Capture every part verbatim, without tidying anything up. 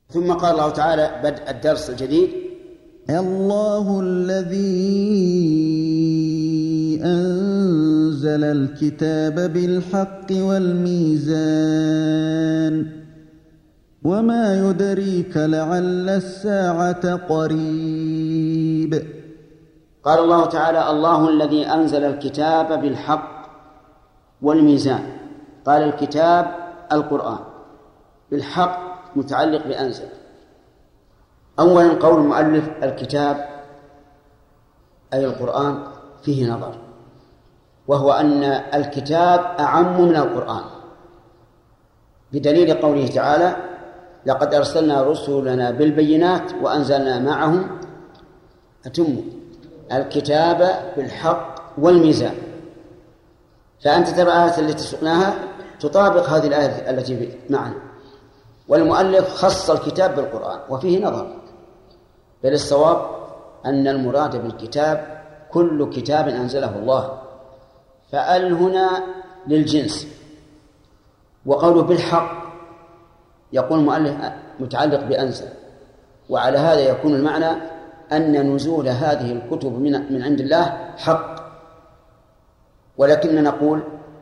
ثم قال الله تعالى بدء الدرس الجديد: الله الذي أنزل الكتاب بالحق والميزان وما يدريك لعل الساعة قريب. قال الله تعالى: الله الذي أنزل الكتاب بالحق والميزان. قال الكتاب القرآن، بالحق متعلق بأنزل. أولا قول المؤلف الكتاب أي القرآن فيه نظر، وهو أن الكتاب أعم من القرآن، بدليل قوله تعالى: لقد أرسلنا رسلنا بالبينات وأنزلنا معهم أتم الكتاب بالحق والميزان. فأنت ترى الآية التي سقناها تطابق هذه الآية التي معنا، والمؤلف خص الكتاب بالقرآن وفيه نظر، بل الصواب أن المراد بالكتاب كل كتاب أنزله الله، فأل هنا للجنس. وقوله بالحق يقول المؤلف متعلق بأنزل، وعلى هذا يكون المعنى أن نزول هذه الكتب من عند الله حق. ولكننا نقول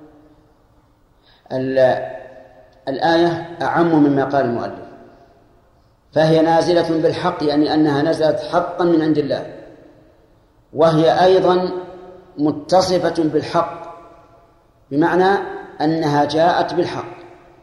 الآية أعم مما قال المؤلف، فهي نازلة بالحق، يعني أنها نزلت حقا من عند الله، وهي أيضا متصفة بالحق، بمعنى أنها جاءت بالحق.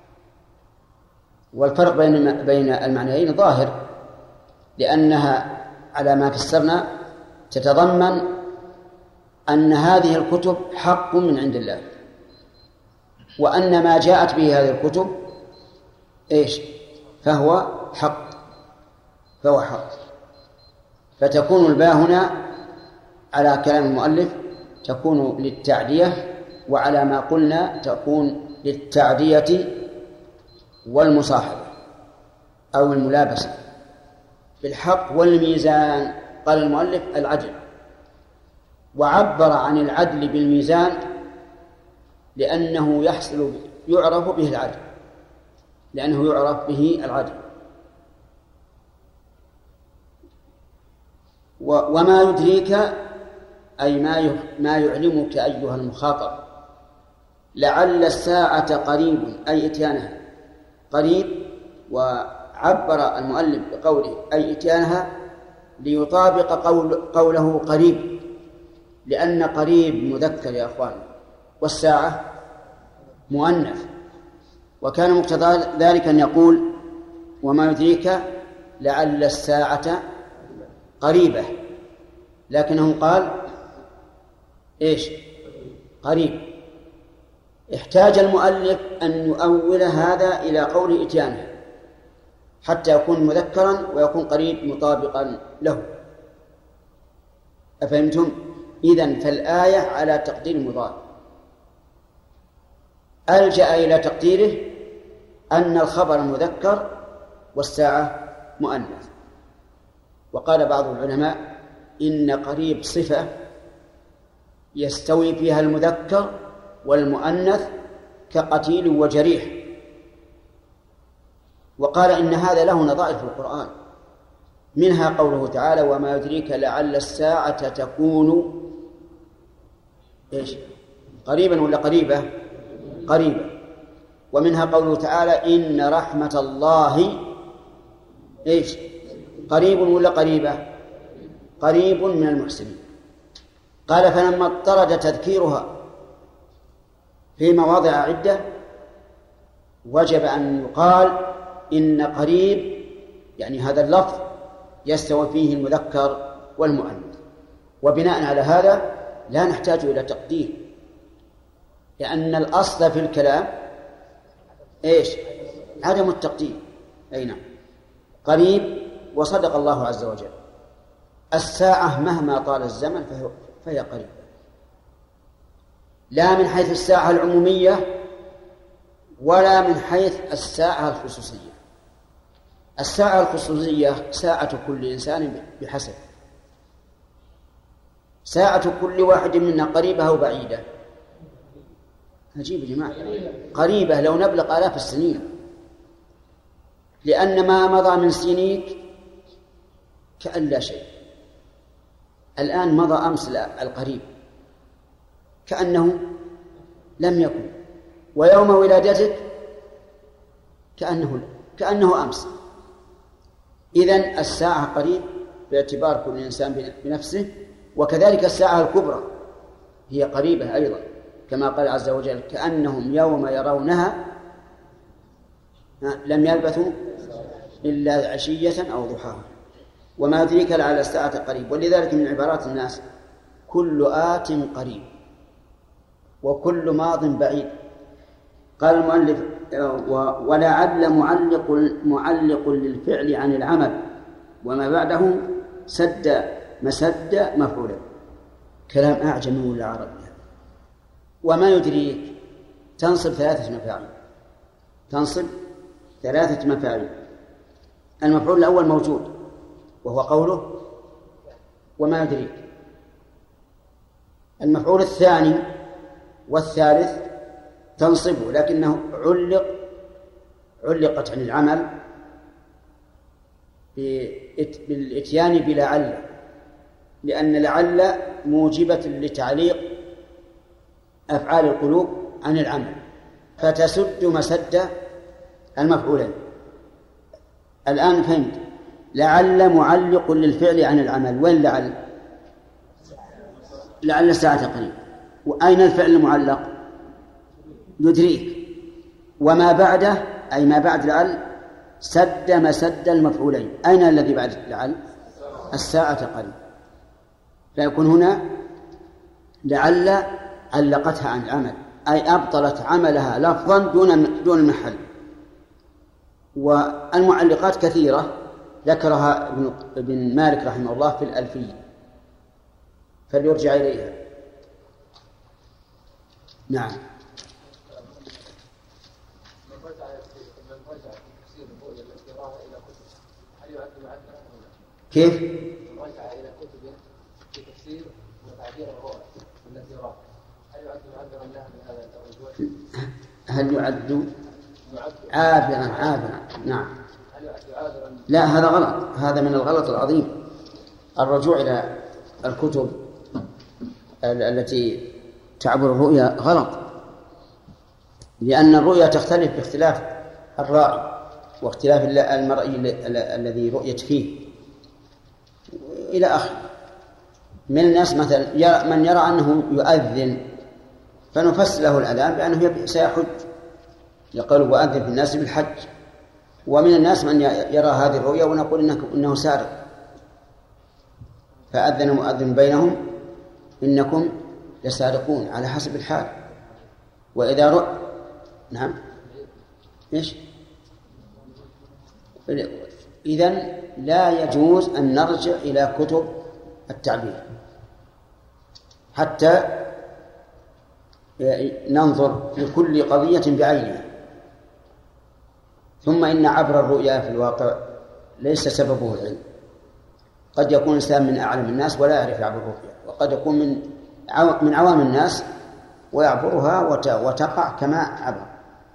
والفرق بين بين المعنيين ظاهر، لأنها على ما فسرنا تتضمن أن هذه الكتب حق من عند الله، وأن ما جاءت به هذه الكتب إيش؟ فهو حق فهو حق فتكون الباء هنا على كلام المؤلف تكون للتعدية، وعلى ما قلنا تكون للتعدية والمصاحبة أو الملابسة. بالحق والميزان قال المؤلف العدل، وعبر عن العدل بالميزان لأنه يحصل يعرف به العدل لأنه يعرف به العدل. وما يدريك أي ما ما يعلمك أيها المخاطب لعل الساعة قريب، أي إتيانها قريب. وعبر المؤلف بقوله أي إتيانها ليطابق قول قوله قريب، لأن قريب مذكر يا أخوان، والساعة مؤنث، وكان مقتضى ذلك أن يقول وما يدريك لعل الساعة قريبة، لكنه قال إيش؟ قريب. احتاج المؤلف أن يؤول هذا إلى قول إتيانه حتى يكون مذكرا ويكون قريب مطابقا له. أفهمتم؟ إذن فالآية على تقدير مضاد، ألجأ إلى تقديره أن الخبر مذكر والساعة مؤنث. وقال بعض العلماء إن قريب صفة يستوي فيها المذكر والمؤنث كقتيل وجريح، وقال إن هذا له نظائر في القرآن، منها قوله تعالى وما يدريك لعل الساعة تكون إيش؟ قريبا ولا قريبة؟ قريبة. ومنها قوله تعالى إن رحمة الله إيش؟ قريب ولا قريبة؟ قريب من المحسنين. قال فلما اضطرد تذكيرها في مواضع عدة وجب أن يقال إن قريب يعني هذا اللفظ يستوي فيه المذكر والمؤنث. وبناء على هذا لا نحتاج إلى تقدير، لأن الأصل في الكلام إيش؟ عدم التقدير. أي نعم، قريب. وصدق الله عز وجل، الساعة مهما طال الزمن فهي قريبة، لا من حيث الساعة العمومية ولا من حيث الساعة الخصوصية. الساعة الخصوصية ساعة كل إنسان بحسب، ساعة كل واحد منا قريبة أو بعيدة. عجيب يا جماعة، قريبة لو نبلغ آلاف السنين، لأن ما مضى من سنيك كأن لا شيء. الآن مضى أمس القريب كأنه لم يكن، ويوم ولادتك كأنه كأنه أمس. إذن الساعة قريب باعتبار كل إنسان بنفسه، وكذلك الساعة الكبرى هي قريبة أيضا، كما قال عز وجل: كأنهم يوم يرونها لم يلبثوا إلا عشية أو ضحاها وما يدريك لعل الساعة قريب. ولذلك من عبارات الناس: كل آت قريب وكل ماض بعيد. قال المؤلف: ولعل معلق معلق للفعل عن العمل وما بعده سد مسد مفعولا. كلام أعجمي ولا عربي. وما يدريك تنصب ثلاثة مفاعيل، تنصب ثلاثة مفاعيل. المفعول الأول موجود وهو قوله وما يدريك. المفعول الثاني والثالث تنصبه لكنه علق علقت عن العمل بالإتيان بلعل، لأن لعل موجبة لتعليق أفعال القلوب عن العمل، فتسد مسد المفعولين. الآن فهمت. لعل معلق للفعل عن العمل. وين لعل؟ لعل الساعة قريب. وأين الفعل المعلق؟ يدريك. وما بعده أي ما بعد لعل سد مسد المفعولين. أين الذي بعد لعل؟ الساعة قريب. فيكون هنا لعل علقتها عن العمل، أي أبطلت عملها لفظا دون دون المحل. والمعلقات كثيرة ذكرها ابن, ابن مالك رحمه الله في الألفية، فليرجع إليها. نعم. كيف؟ رجع إلى كتب في تفسير وتعبير الرؤى والتي رأى، هل يعد معبرا لها من هذا الوجه؟ هل يعد عابرا عابرا؟ نعم. هل يعد عابرا؟ لا، هذا غلط، هذا من الغلط العظيم. الرجوع إلى الكتب التي تعبر الرؤيا غلط، لأن الرؤيا تختلف باختلاف الرأي واختلاف المرئي الذي رؤيت فيه إلى آخر. من الناس مثلا من يرى أنه يؤذن فنفسر له الأذان بأنه سيحج، يقول وأذن في الناس بالحج. ومن الناس من يرى هذه الرؤيا ونقول إنه, إنه سارق، فأذن مؤذن بينهم إنكم لسارقون، على حسب الحال. وإذا رؤى نعم إيش؟ إذن لا يجوز أن نرجع إلى كتب التعبير حتى ننظر في كل قضية بعينها. ثم إن عبر الرؤيا في الواقع ليس سببه العلم. قد يكون الإنسان من أعلم الناس ولا يعرف يعبر الرؤيا، وقد يكون من من عوام الناس ويعبرها وتقع كما عبر.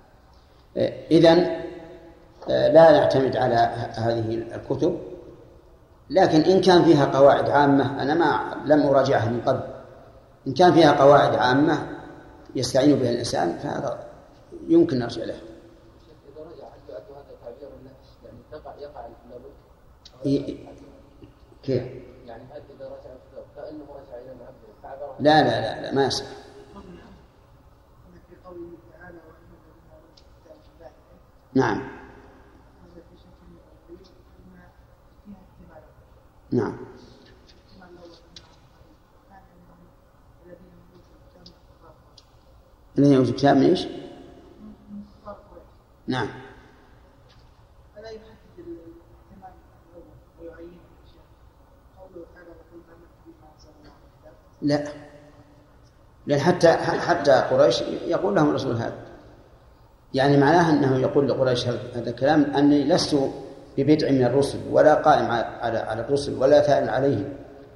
إذن لا نعتمد على هذه الكتب، لكن إن كان فيها قواعد عامة، أنا ما لم أراجعها من قبل، إن كان فيها قواعد عامة يستعين بها الإنسان فهذا يمكن نرجع له. إذا رجع هل يؤدي هذا تعبير النفس؟ يعني يقع يقع لابد. كيف؟ يعني هل إذا رجع كأنه رجع إلى المعبر؟ لا لا لا لا ما يصح. نعم نعم. الذين يوجد كتاب من إيش؟ نعم. لا، لأن حتى حتى قريش يقول لهم الرسول هذا، يعني معناه أنه يقول لقريش هذا الكلام أني لست ببدع من الرسل ولا قائم على على الرسل ولا ثائر عليهم.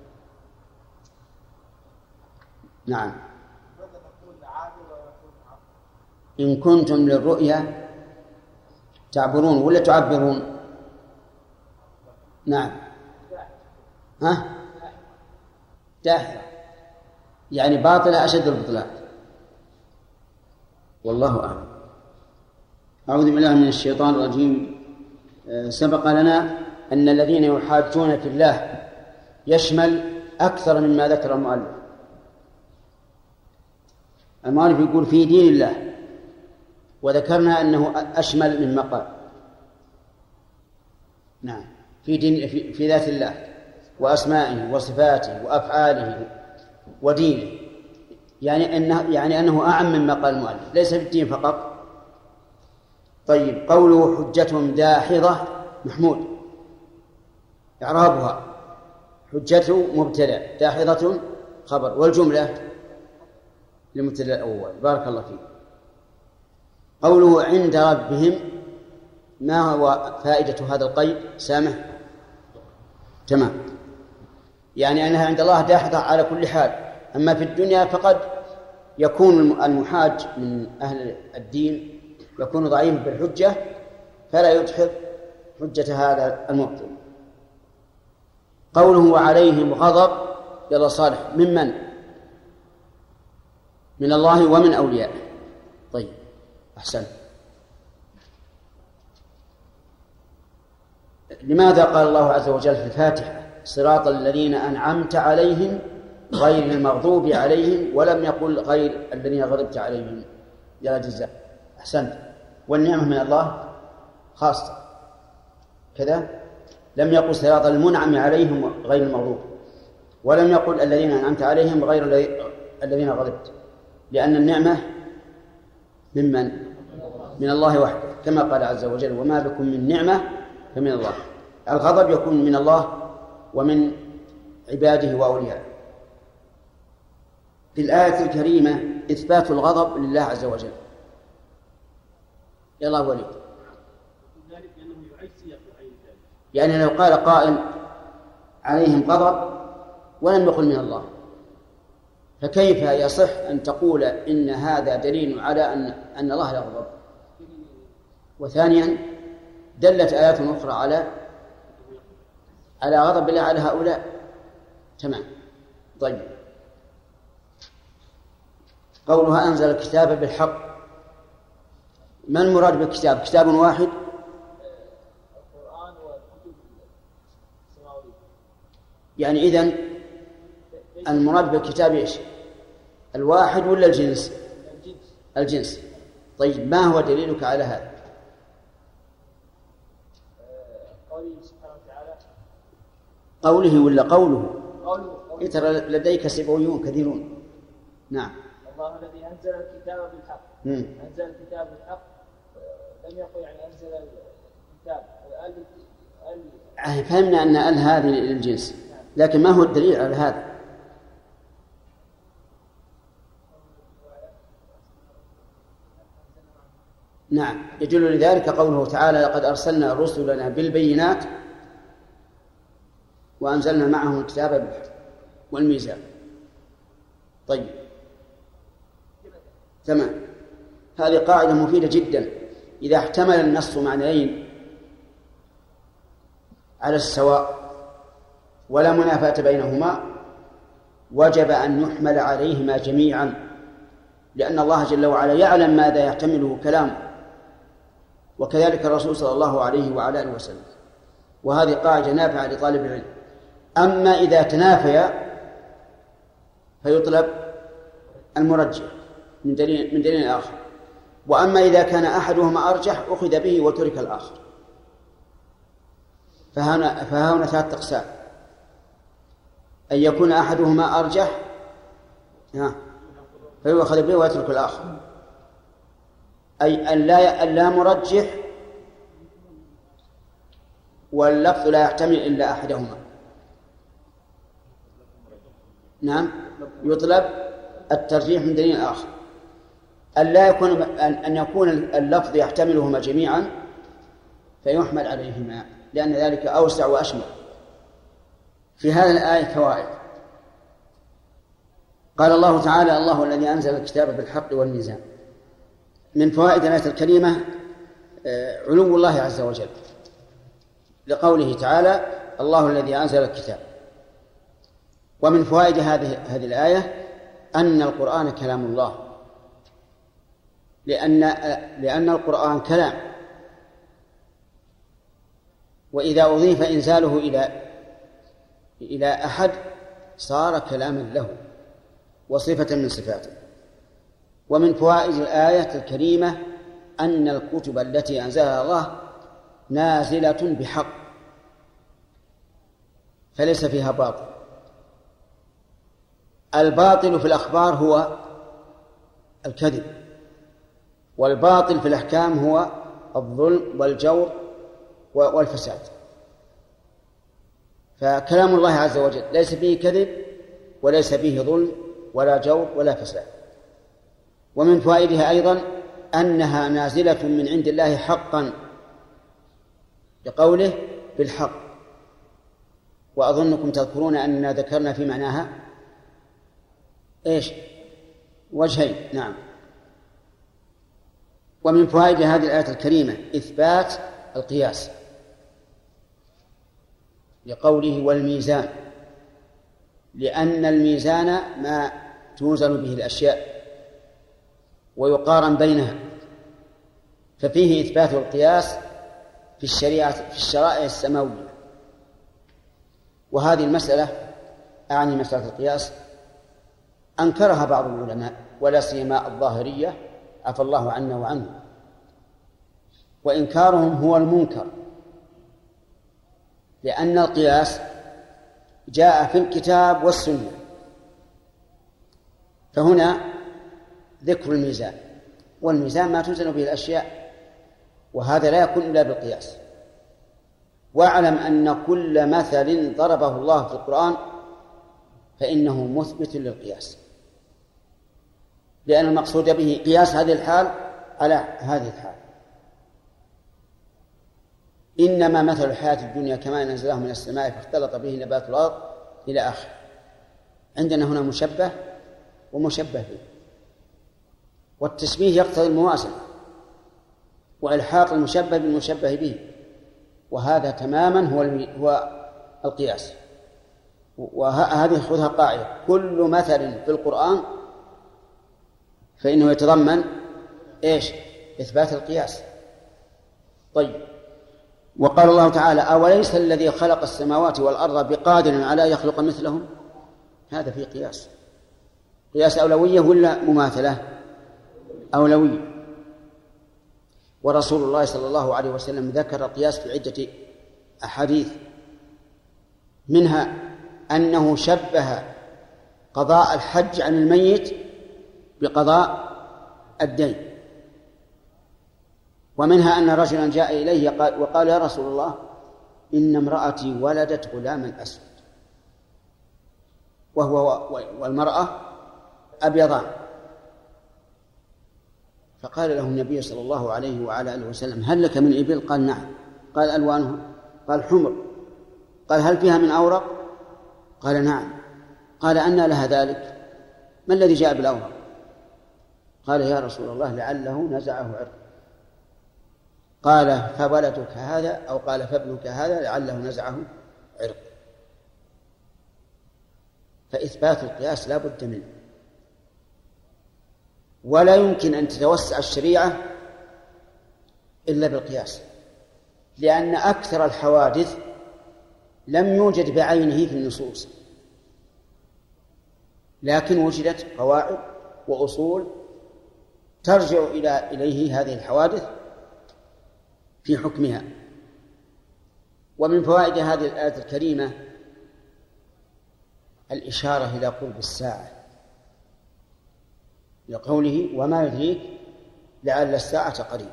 نعم. إن كنتم للرؤيا تعبرون ولا تعبرون؟ نعم. ها؟ داحرة يعني باطلة أشد البطلان. والله أعلم. أعوذ بالله من الشيطان الرجيم. سبق لنا أن الذين يحاجون في الله يشمل أكثر مما ذكر المؤلف. المؤلف يقول في دين الله، وذكرنا أنه أشمل مما قال. نعم، في دين في, في ذات الله وأسمائه وصفاته وأفعاله ودينه، يعني أنه يعني أنه أعم مما قال المؤلف، ليس في الدين فقط. طيب، قوله حجتهم داحضة محمود، إعرابها حجته مبتدأ، داحضة خبر، والجملة للمبتدأ الأول. بارك الله فيك. قوله عند ربهم، ما هو فائدة هذا القيد؟ سامح تمام، يعني أنها عند الله داحضة على كل حال. أما في الدنيا فقد يكون المحاج من أهل الدين يكون ضعيف بالحجة فلا يدحض حجة هذا المبطل. قوله وعليهم غضب، يلا صالح، ممن؟ من الله ومن أوليائه. طيب أحسن. لماذا قال الله عز وجل في الفاتحة صراط الذين أنعمت عليهم غير المغضوب عليهم، ولم يقل غير الذين غضبت عليهم؟ يا جزاء، أحسنت. والنعمة من الله خاصة كذا، لم يقل صراط المنعم عليهم غير المغضوب، ولم يقل الذين أنعمت عليهم غير الذين غضبت، لأن النعمة ممن؟ من الله وحده، كما قال عز وجل وما بكم من نعمة فمن الله. الغضب يكون من الله ومن عباده وأوليائه. في الآية الكريمة إثبات الغضب لله عز وجل. يلا وليد. يعني لو قال قائل عليهم غضب ولم يقل من الله، فكيف يصح أن تقول إن هذا دليل على أن أن الله يغضب؟ وثانيا دلت آيات أخرى على على غضب الله على هؤلاء. تمام. طيب، قولها أنزل الكتاب بالحق، ما المراد بالكتاب؟ كتاب واحد؟ القرآن والكتب السماوية. يعني إذن المراد بالكتاب إيش؟ الواحد ولا الجنس؟ الجنس. الجنس. طيب، ما هو دليلك على هذا؟ قوله سبحانه وتعالى. قوله ولا قوله؟ قوله. إيه ترى لديك سبعيون كثيرون. نعم. الله الذي أنزل الكتاب بالحق. مم. أنزل الكتاب بالحق، لم يقل يعني أنزل الكتاب. قال فهمنا أن ال هذه للجنس، لكن ما هو الدليل على هذا؟ نعم، يدل لذلك قوله تعالى لقد أرسلنا رسلنا بالبينات وأنزلنا معهم الكتاب والميزان. طيب تمام، هذه قاعدة مفيدة جدا. إذا احتمل النص معنيين على السواء ولا منافاة بينهما وجب أن يحمل عليهما جميعا، لأن الله جل وعلا يعلم ماذا يحتمله كلامه، وكذلك الرسول صلى الله عليه وعلى آله وسلم. وهذه قاعدة نافعة لطالب العلم. أما إذا تنافيا فيطلب المرجح من دليل من دليل آخر، وأما إذا كان أحدهما أرجح أخذ به وترك الآخر. فهنا فهنا ثلاث أقسام: أن يكون أحدهما أرجح فيؤخذ به ويترك الآخر، أي أن لا أن لا مرجح واللفظ لا يحتمل إلا أحدهما. نعم، يطلب الترجيح من دليل آخر. أن لا يكون أن يكون اللفظ يحتملهما جميعا فيحمل عليهما، لأن ذلك أوسع وأشمل. في هذه الآية فوائد. قال الله تعالى: الله الذي أنزل الكتاب بالحق والميزان. من فوائد الآية الكريمة علو الله عز وجل، لقوله تعالى الله الذي أنزل الكتاب. ومن فوائد هذه هذه الآية أن القرآن كلام الله، لأن لأن القرآن كلام، وإذا أضيف إنزاله إلى إلى أحد صار كلاما له وصفة من صفاته. ومن فوائد الآية الكريمة أن الكتب التي أنزلها الله نازلة بحق، فليس فيها باطل. الباطل في الأخبار هو الكذب، والباطل في الأحكام هو الظلم والجور والفساد. فكلام الله عز وجل ليس فيه كذب وليس فيه ظلم ولا جور ولا فساد. ومن فوائدها أيضا أنها نازلة من عند الله حقا، لقوله بالحق. وأظنكم تذكرون أننا ذكرنا في معناها إيش؟ وجهين. نعم. ومن فوائد هذه الآية الكريمة إثبات القياس، لقوله والميزان، لأن الميزان ما توزن به الأشياء ويقارن بينها، ففيه إثبات القياس في الشريعة في الشرائع السماوية. وهذه المسألة، أعني مسألة القياس، أنكرها بعض العلماء ولا سيما الظاهرية عفى الله عنا وعنه، وإنكارهم هو المنكر، لأن القياس جاء في الكتاب والسنة. فهنا ذكر الميزان، والميزان ما توزن به الأشياء، وهذا لا يكون إلا بالقياس. واعلم أن كل مثل ضربه الله في القرآن فإنه مثبت للقياس، لأن المقصود به قياس هذه الحال على هذه الحال. إنما مثل الحياة الدنيا كما نزله من السماء فاختلط به نبات الأرض إلى آخر. عندنا هنا مشبه ومشبه به، والتشبيه يقتضي الموازنة وإلحاق المشبه بالمشبه به، وهذا تماما هو هو القياس. وهذه خذها قاعدة: كل مثل في القرآن فإنه يتضمن إيش؟ إثبات القياس. طيب، وقال الله تعالى: أوليس الذي خلق السماوات والأرض بقادر على يخلق مثلهم؟ هذا فيه قياس. قياس أولوية ولا مماثلة؟ أولوية. ورسول الله صلى الله عليه وسلم ذكر القياس في عدة أحاديث، منها أنه شبه قضاء الحج عن الميت بقضاء الدين، ومنها أن رجلا جاء إليه وقال: يا رسول الله، إن امرأتي ولدت غلاما أسود، وهو والمرأة أبيضان. فقال له النبي صلى الله عليه وعلى آله وسلم: هل لك من إبل؟ قال: نعم. قال: ألوانها؟ قال: حمر. قال: هل فيها من أورق؟ قال: نعم. قال: أنى لها ذلك؟ ما الذي جاء بالأورق؟ قال: يا رسول الله، لعله نزعه عرق. قال: فولدك هذا، أو قال: فابنك هذا لعله نزعه عرق. فإثبات القياس لا بد منه، ولا يمكن أن تتوسع الشريعة إلا بالقياس، لأن أكثر الحوادث لم يوجد بعينه في النصوص، لكن وجدت قواعد وأصول ترجع إلى إليه هذه الحوادث في حكمها. ومن فوائد هذه الآية الكريمة الإشارة إلى قرب الساعة، لقوله: وما يدريك لعل الساعة قريب.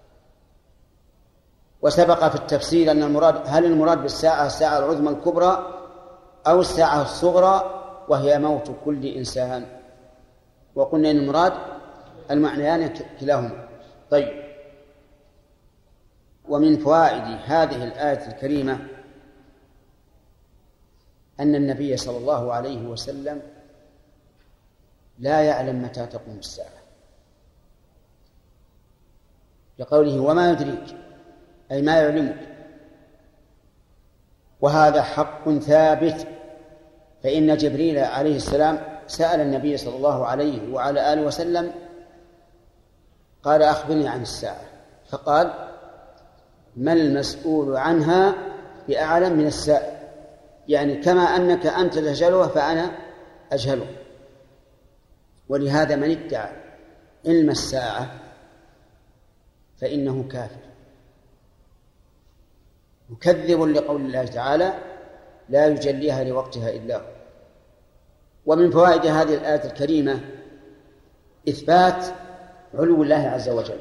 وسبق في التفسير أن المراد هل المراد بالساعة الساعة العظمى الكبرى أو الساعة الصغرى وهي موت كل إنسان، وقلنا إن المراد المعنيان كلاهما. طيب، ومن فوائد هذه الآية الكريمة أن النبي صلى الله عليه وسلم لا يعلم متى تقوم الساعة، لقوله وما يدريك أي ما يعلمك، وهذا حق ثابت. فإن جبريل عليه السلام سأل النبي صلى الله عليه وعلى آله وسلم قال أخبرني عن الساعة، فقال ما المسؤول عنها بأعلم من السائل، يعني كما أنك أنت تجهلها فأنا أجهله. ولهذا من ادعى علم الساعة فإنه كافر مكذب لقول الله تعالى لا يجليها لوقتها إلا هو. ومن فوائد هذه الآية الكريمة إثبات علو الله عز وجل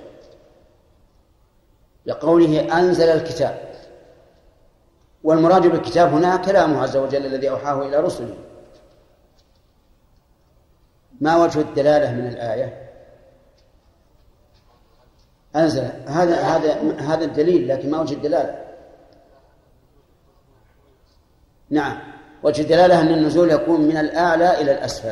لقوله أنزل الكتاب، والمراد بالكتاب هنا كلامه عز وجل الذي أوحاه إلى رسله. ما وجه الدلالة من الآية؟ أنزل، هذا هذا هذا الدليل، لكن ما وجه الدلالة؟ نعم، وجه الدلالة أن النزول يكون من الأعلى إلى الأسفل.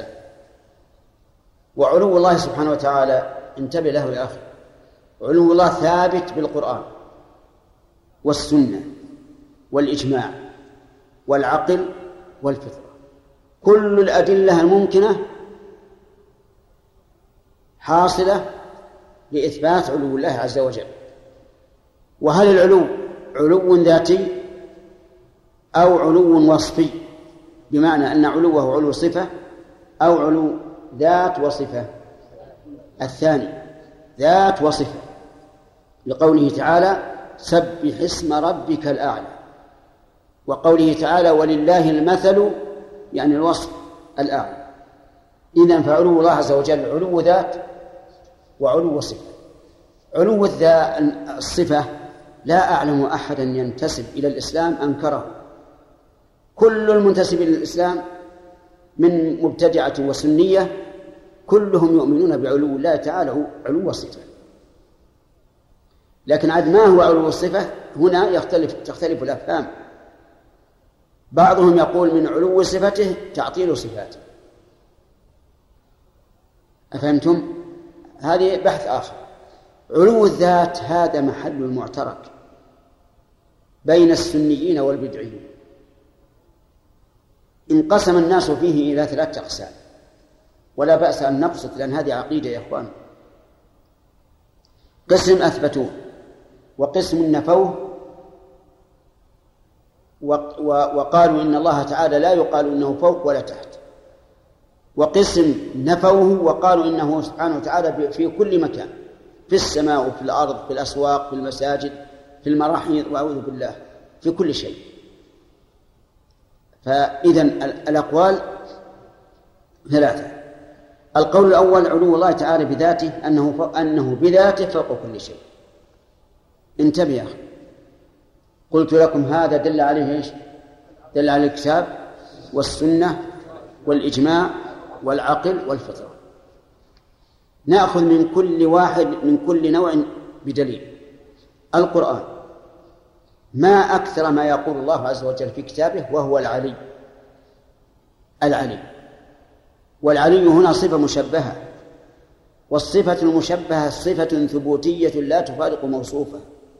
وعلو الله سبحانه وتعالى انتبه له يا أخي، علو الله ثابت بالقرآن والسنة والإجماع والعقل والفطرة، كل الأدلة الممكنة حاصلة لإثبات علو الله عز وجل. وهل العلو علو ذاتي أو علو وصفي، بمعنى أن علوه علو صفة أو علو ذات وصفة؟ الثاني، ذات وصفة، لقوله تعالى سبح اسم ربك الأعلى، وقوله تعالى ولله المثل يعني الوصف الأعلى. إذن فعلو الله عز وجل علو ذات وعلو صفة. علو الصفة لا أعلم أحدا ينتسب إلى الإسلام أنكره، كل المنتسب إلى الإسلام من مبتدعة وسنية كلهم يؤمنون بعلو الله تعالى علو الصفة. لكن عاد ما هو علو الصفة؟ هنا يختلف تختلف الأفهام. بعضهم يقول من علو صفته تعطيل صفاته. أفهمتم؟ هذه بحث آخر. علو الذات هذا محل المعترك بين السنيين والبدعيين. انقسم الناس فيه إلى ثلاثة أقسام، ولا بأس أن نبسط لأن هذه عقيدة يا إخوان. قسم أثبتوه، وقسم نفوه وقالوا إن الله تعالى لا يقال إنه فوق ولا تحت، وقسم نفوه وقالوا إنه سبحانه وتعالى في كل مكان، في السماء وفي الأرض، في الأسواق، في المساجد، في المراحيض، وأعوذ بالله في كل شيء. فإذن الأقوال ثلاثة. القول الأول علو الله تعالى بذاته، أنه أنه بذاته فوق كل شيء. انتبه يا أخي، قلت لكم هذا دل عليه إيش؟ دل على الكتاب والسنة والإجماع والعقل والفطرة. نأخذ من كل واحد من كل نوع بدليل. القرآن ما أكثر ما يقول الله عز وجل في كتابه وهو العلي. العلي، والعلي هنا صفة مشبهة، والصفة المشبهة صفة ثبوتية لا تفارق موصوفة.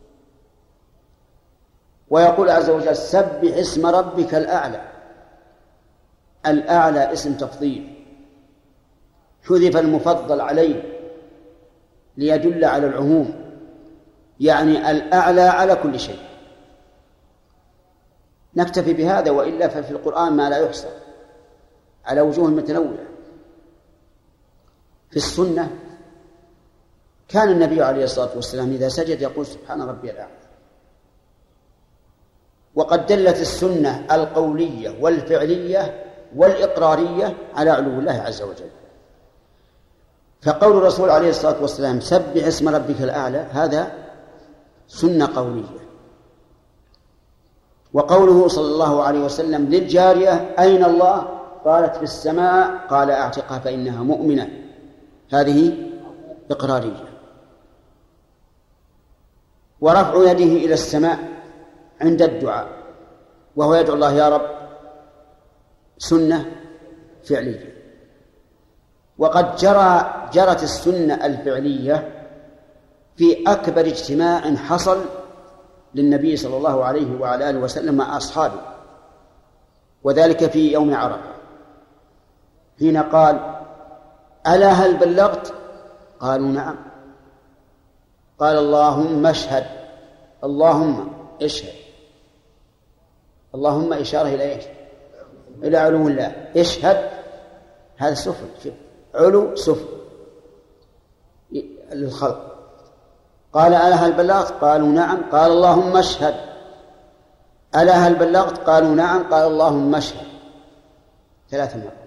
ويقول عز وجل سبح اسم ربك الأعلى. الأعلى اسم تفضيل، حذف المفضل عليه ليدل على العموم، يعني الأعلى على كل شيء. نكتفي بهذا، وإلا ففي القرآن ما لا يحصى على وجوه متنوعة. في السنة كان النبي عليه الصلاة والسلام إذا سجد يقول سبحان ربي الأعلى. وقد دلت السنة القولية والفعلية والإقرارية على علو الله عز وجل. فقول الرسول عليه الصلاة والسلام سبح اسم ربك الأعلى هذا سنة قولية. وقوله صلى الله عليه وسلم للجارية أين الله؟ قالت في السماء، قال أعتقها فإنها مؤمنة، هذه إقرارية. ورفع يده إلى السماء عند الدعاء وهو يدعو الله يا رب سنة فعلية. وقد جرى جرت السنة الفعلية في أكبر اجتماع حصل للنبي صلى الله عليه وعلى آله وسلم مع أصحابه، وذلك في يوم عرفة حين قال: ألا هل بلغت؟ قالوا: نعم. قال: اللهم اشهد. اللهم اشهد. اللهم إشارة إلى إيش؟ إلى علو الله. اشهد هذا سفل، علو سفل للخلق. قال: ألا هل بلغت؟ قالوا: نعم. قال: اللهم اشهد. ألا هل بلغت؟ قالوا: نعم. قال: اللهم اشهد. ثلاث مرات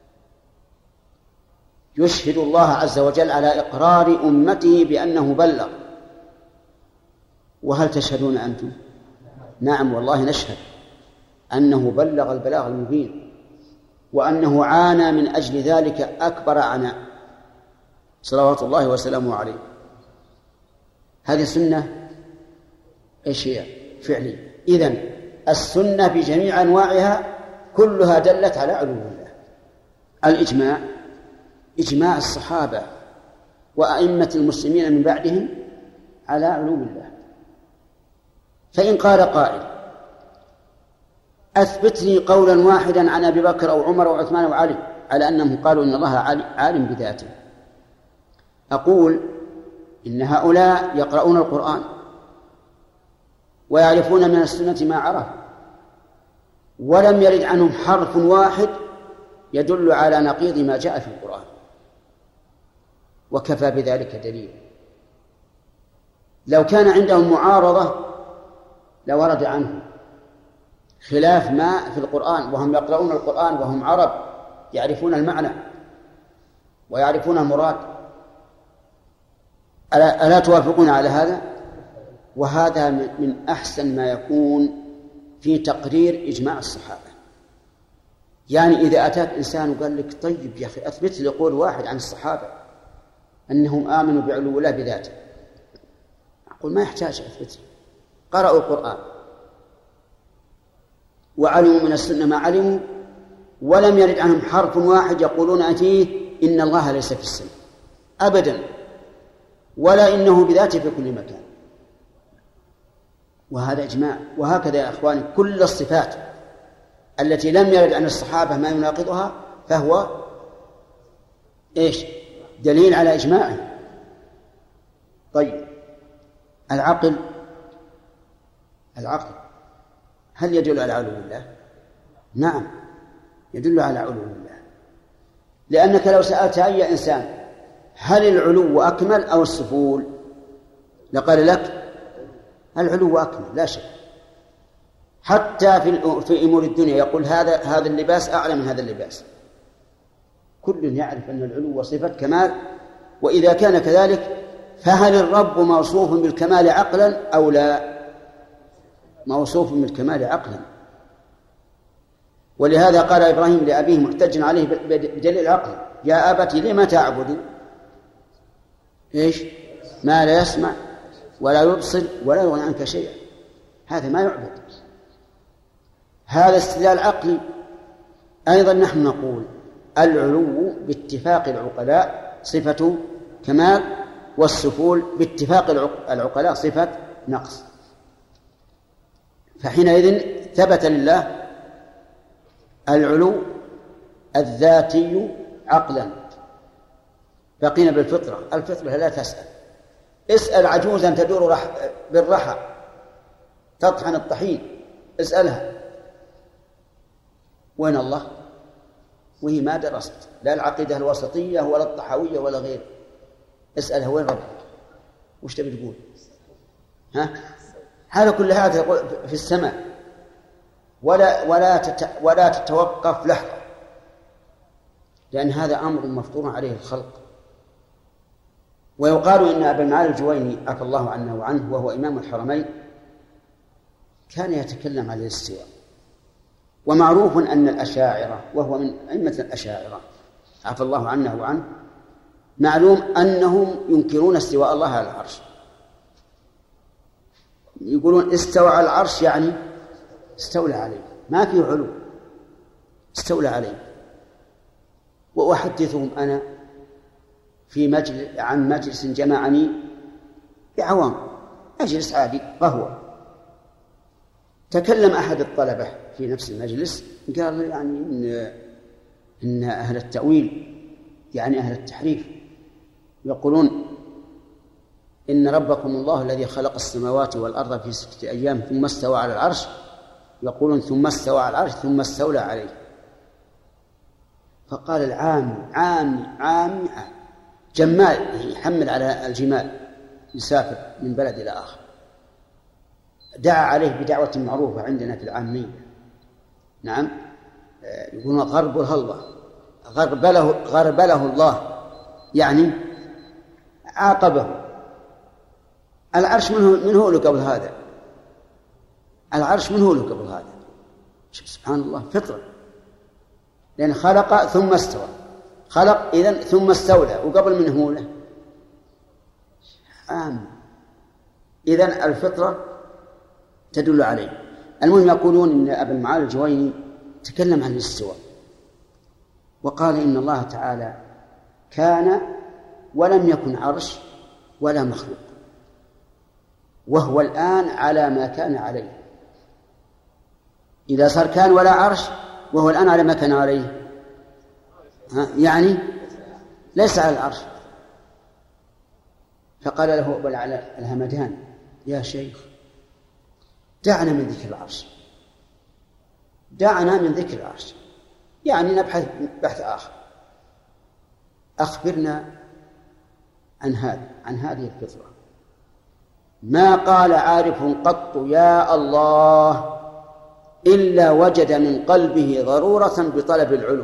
يشهد الله عز وجل على إقرار أمته بأنه بلغ. وهل تشهدون أنتم؟ نعم والله نشهد أنه بلغ البلاغ المبين، وأنه عانى من أجل ذلك أكبر عناء صلوات الله وسلامه عليه. هذه سنة إيش هي؟ فعلية. إذن السنة بجميع أنواعها كلها دلت على علو الله. الإجماع إجماع الصحابة وأئمة المسلمين من بعدهم على علو الله. فإن قال قائل: أثبت لي قولا واحدا عن أبي بكر أو عمر أو عثمان أو علي على أنهم قالوا إن الله عالم بذاته، أقول: إن هؤلاء يقرؤون القرآن ويعرفون من السنة ما عرفوا، ولم يرد عنهم حرف واحد يدل على نقيض ما جاء في القرآن، وكفى بذلك دليل. لو كان عندهم معارضة لورد عنهم خلاف ما في القرآن، وهم يقرؤون القرآن وهم عرب يعرفون المعنى ويعرفون المراد. ألا, ألا توافقون على هذا؟ وهذا من أحسن ما يكون في تقرير إجماع الصحابة. يعني إذا أتاك إنسان وقال لك: طيب يا أخي أثبت لي قول واحد عن الصحابة أنهم آمنوا بعلو الله بذاته، أقول: ما يحتاج أثبت لي، قرأوا القرآن وعلموا من السنة ما علموا، ولم يرد عنهم حرف واحد يقولون فيه إن الله ليس في السماء أبدا، ولا إنه بذاته في كل مكان. وهذا إجماع. وهكذا يا أخواني كل الصفات التي لم يرد عن الصحابة ما يناقضها فهو إيش؟ دليل على إجماعه. طيب العقل العقل هل يدل على علو الله؟ نعم يدل على علو الله، لأنك لو سألت أي إنسان هل العلو أكمل أو السفول لقال لك العلو أكمل لا شك. حتى في في أمور الدنيا يقول هذا هذا اللباس أعلى من هذا اللباس. كل يعرف أن العلو صفة كمال، وإذا كان كذلك فهل الرب موصوف بالكمال عقلا أو لا؟ موصوف بالكمال عقلا. ولهذا قال إبراهيم لأبيه محتجا عليه بدليل العقل: يا أبت لم تعبد إيش ما لا يسمع ولا يبصر ولا يغني عنك شيئا. هذا ما يعبد، هذا استدلال عقلي. أيضا نحن نقول العلو باتفاق العقلاء صفة كمال، والسفول باتفاق العقلاء صفة نقص. فحينئذ ثبت لله العلو الذاتي عقلا. بقينا بالفطرة. الفطرة لا تسأل. اسأل عجوزا تدور رح بالرحى تطحن الطحين، اسألها وين الله، وهي ما درست لا العقيدة الوسطية ولا الطحاوية ولا غير. اسألها وين ربك، وش تبي تقول؟ ها هذا كل هذا في السماء، ولا ولا تت ولا تتوقف لحظة، لأن هذا أمر مفطور عليه الخلق. ويقال إن أبا المعالي الجويني عفى الله عنه وعنه وهو إمام الحرمين كان يتكلم عن الاستواء. ومعروف أن الأشاعرة وهو من أئمة الأشاعرة عفى الله عنه وعنه معلوم أنهم ينكرون استواء الله على العرش. يقولون استوى على العرش يعني استولى عليه، ما فيه علو، استولى عليه. وأحدثهم أنا في مجلس عن مجلس جمعني بعوام، مجلس عادي قهوة. تكلم أحد الطلبة في نفس المجلس قال يعني إن, إن أهل التأويل يعني أهل التحريف يقولون إن ربكم الله الذي خلق السماوات والأرض في ستة أيام ثم استوى على العرش، يقولون ثم استوى على العرش ثم استولى عليه. فقال العام عام عام جمال يحمل على الجمال يسافر من بلد إلى آخر، دعا عليه بدعوة معروفة عندنا في العامية، نعم، يقولون غربله الله، غربله, غربله الله يعني عاقبه. العرش منه منه له قبل هذا، العرش منه له قبل هذا، سبحان الله، فطرة، لأن خلق ثم استوى، خلق إذن ثم استولى، وقبل منه له عام. إذن الفطرة تدل عليه. المهم يقولون إن أبا المعالي الجويني تكلم عن الاستواء وقال إن الله تعالى كان ولم يكن عرش ولا مخلوق، وهو الآن على ما كان عليه. إذا صار كان ولا عرش وهو الآن على ما كان عليه، ها يعني ليس على العرش. فقال له أبو الهمدان يا شيخ دعنا من ذكر العرش، دعنا من ذكر العرش، يعني نبحث بحث آخر، أخبرنا عن هذا عن هذه الفطرة. ما قال عارف قط يا الله إلا وجد من قلبه ضرورة بطلب العلو.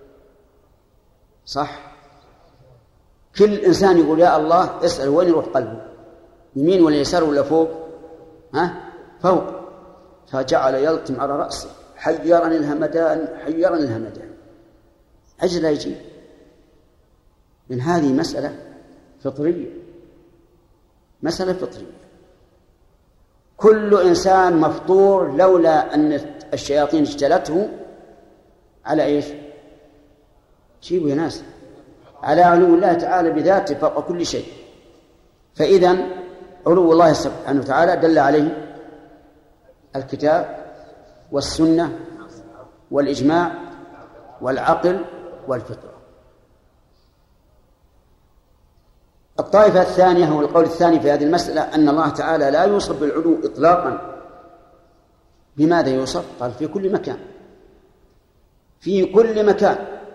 صح؟ كل إنسان يقول يا الله اسأل وين يروح قلبه، يمين ولا يسار ولا فوق؟ ها؟ فوق. فجعل يلطم على رأسه حيرني الهمدان حيرني الهمدان، أجل لا يجيب. من هذه مسألة فطرية، مسألة فطرية. كل إنسان مفطور لولا أن الشياطين اجتلته على إيش؟ جيبوا يا ناس، على علو الله تعالى بذاته فوق كل شيء. فإذن علو الله سبحانه وتعالى دل عليه الكتاب والسنة والإجماع والعقل والفطرة. الطائفة الثانية والقول الثاني في هذه المسألة أن الله تعالى لا يوصف بالعلو إطلاقا. بماذا يوصف؟ قال في كل مكان، في كل مكان.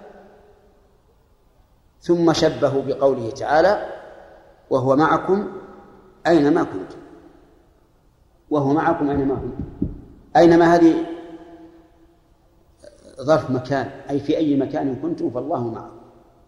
ثم شبهوا بقوله تعالى وهو معكم أينما كنتم. وهو معكم أينما كنتم، أينما هذه ظرف مكان، أي في أي مكان كنتم فالله معكم.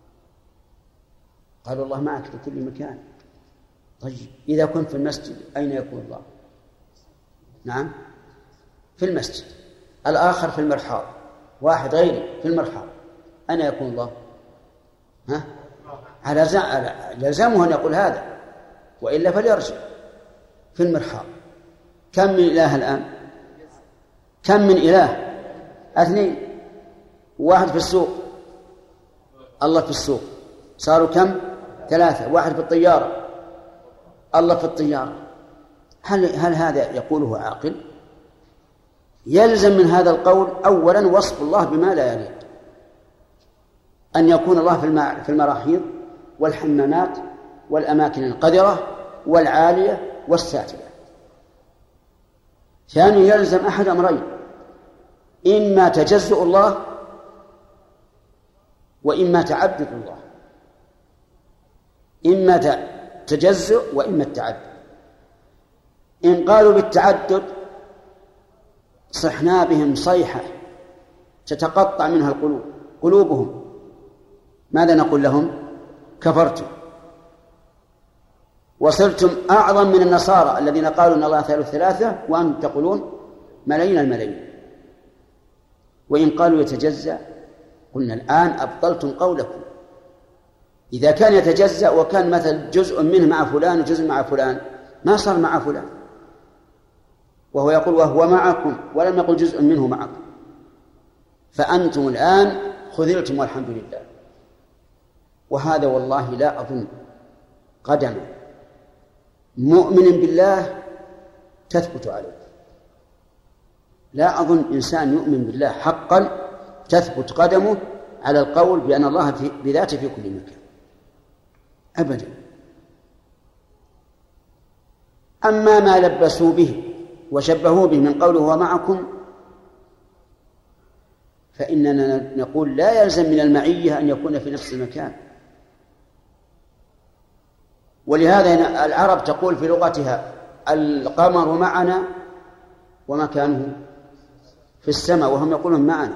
قالوا الله معك في كل مكان. طيب إذا كنت في المسجد أين يكون الله؟ نعم في المسجد. الآخر في المرحاض، واحد غيري في المرحاض، أين يكون الله؟ ها؟ على لزمه أن يقول هذا، وإلا فليرجع. في المرحاض. كم من إله الآن؟ كم من إله؟ اثنين. واحد في السوق، الله في السوق، صاروا كم؟ ثلاثة. واحد في الطيارة، الله في الطيارة. هل, هل هذا يقوله عاقل؟ يلزم من هذا القول أولا وصف الله بما لا يليق، أن يكون الله في المراحيض والحمامات والأماكن القذرة والعالية والساتلة. ثانيا يلزم أحد أمرين، إما تجزؤ الله وإما تعدد الله، إما تجزؤ وإما التعدد. إن قالوا بالتعدد صحنا بهم صيحة تتقطع منها القلوب قلوبهم، ماذا نقول لهم؟ كفرتم وصرتم أعظم من النصارى الذين قالوا إن الله ثالث ثلاثة وأنتم تقولون ملايين الملايين. وإن قالوا يتجزأ قلنا الآن أبطلتم قولكم. إذا كان يتجزأ وكان مثل جزء منه مع فلان وجزء مع فلان ما صار مع فلان، وهو يقول وهو معكم ولم يقل جزء منه معكم، فأنتم الآن خذلتم والحمد لله. وهذا والله لا أظن قدم مؤمن بالله تثبت عليه. لا أظن إنسان يؤمن بالله حقا تثبت قدمه على القول بأن الله في بذاته في كل مكان أبدا. أما ما لبسوا به وشبهوا به من قوله هو معكم فإننا نقول لا يلزم من المعية أن يكون في نفس المكان. ولهذا العرب تقول في لغتها القمر معنا ومكانه في السماء، وهم يقولون معنا.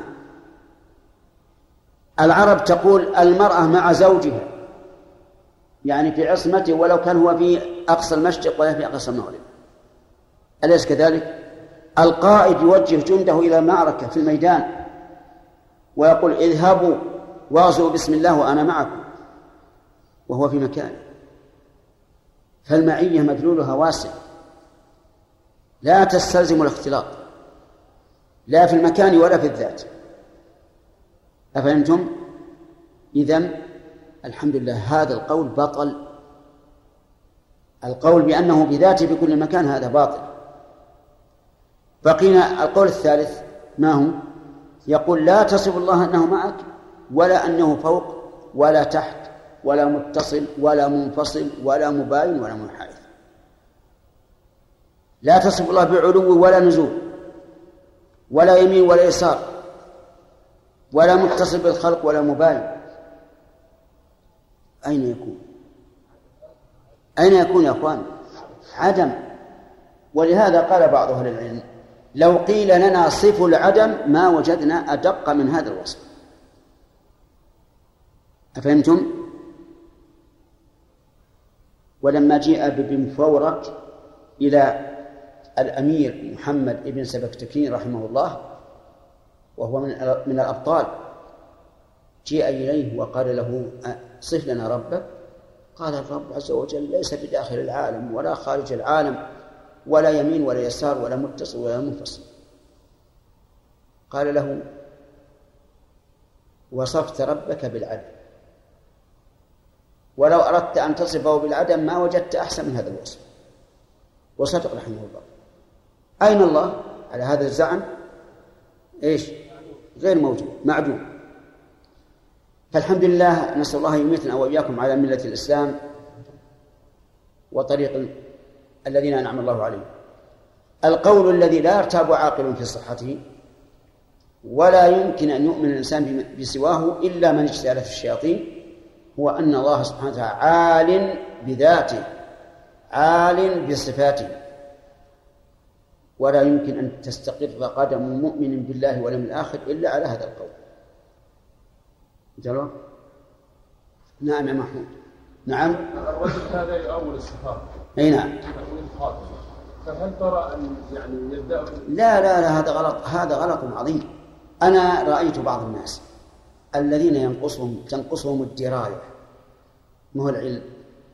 العرب تقول المرأة مع زوجها، يعني في عصمته ولو كان هو في أقصى المشرق ولا في أقصى المغرب. أليس كذلك؟ القائد يوجه جنده إلى المعركة في الميدان ويقول اذهبوا واغزوا بسم الله وأنا معكم وهو في مكانه. فالمعية مدلولها واسع لا تستلزم الاختلاط لا في المكان ولا في الذات. أفهمتم؟ إذن الحمد لله هذا القول بطل. القول بأنه بذاته في كل مكان هذا باطل. بقينا القول الثالث ما هو؟ يقول لا تصف الله أنه معك ولا أنه فوق ولا تحت ولا متصل ولا منفصل ولا مباين ولا منحرف. لا تصف الله بعلو ولا نزول ولا يمين ولا يسار ولا متصل بالخلق ولا مباين. أين يكون؟ أين يكون يا أخوان؟ عدم. ولهذا قال بعض أهل العلم لو قيل لنا صف العدم ما وجدنا أدق من هذا الوصف. أفهمتم؟ ولما جاء بن فورك إلى الأمير محمد بن سبكتكين رحمه الله وهو من من الأبطال، جاء إليه وقال له صف لنا ربك. قال الرب عز وجل ليس بداخل العالم ولا خارج العالم ولا يمين ولا يسار ولا متصل ولا منفصل. قال له وصفت ربك بالعدل، ولو أردت أن تصفه بالعدم ما وجدت أحسن من هذا الوصف. وصدق رحمه الله. أين الله على هذا الزعم؟ إيش؟ غير موجود، معدوم. فالحمد لله نسأل الله يميتنا وإياكم على ملة الإسلام وطريق الذين أنعم الله عليهم. القول الذي لا يرتاب عاقل في صحته ولا يمكن أن يؤمن الإنسان بسواه إلا من اجتالت الشياطين هو أن الله سبحانه وتعالى عال بذاته عال بصفاته، ولا يمكن أن تستقر قدم مؤمن بالله واليوم الآخر إلا على هذا القول. جلو؟ نعم يا محمود. نعم. الرجل هذا يؤول الصفات. أي نعم. فهل ترى أن يعني يبدأ؟ لا لا لا هذا غلط، هذا غلط عظيم. أنا رأيت بعض الناس الذين ينقصهم تنقصهم الدراية ما هو العلم.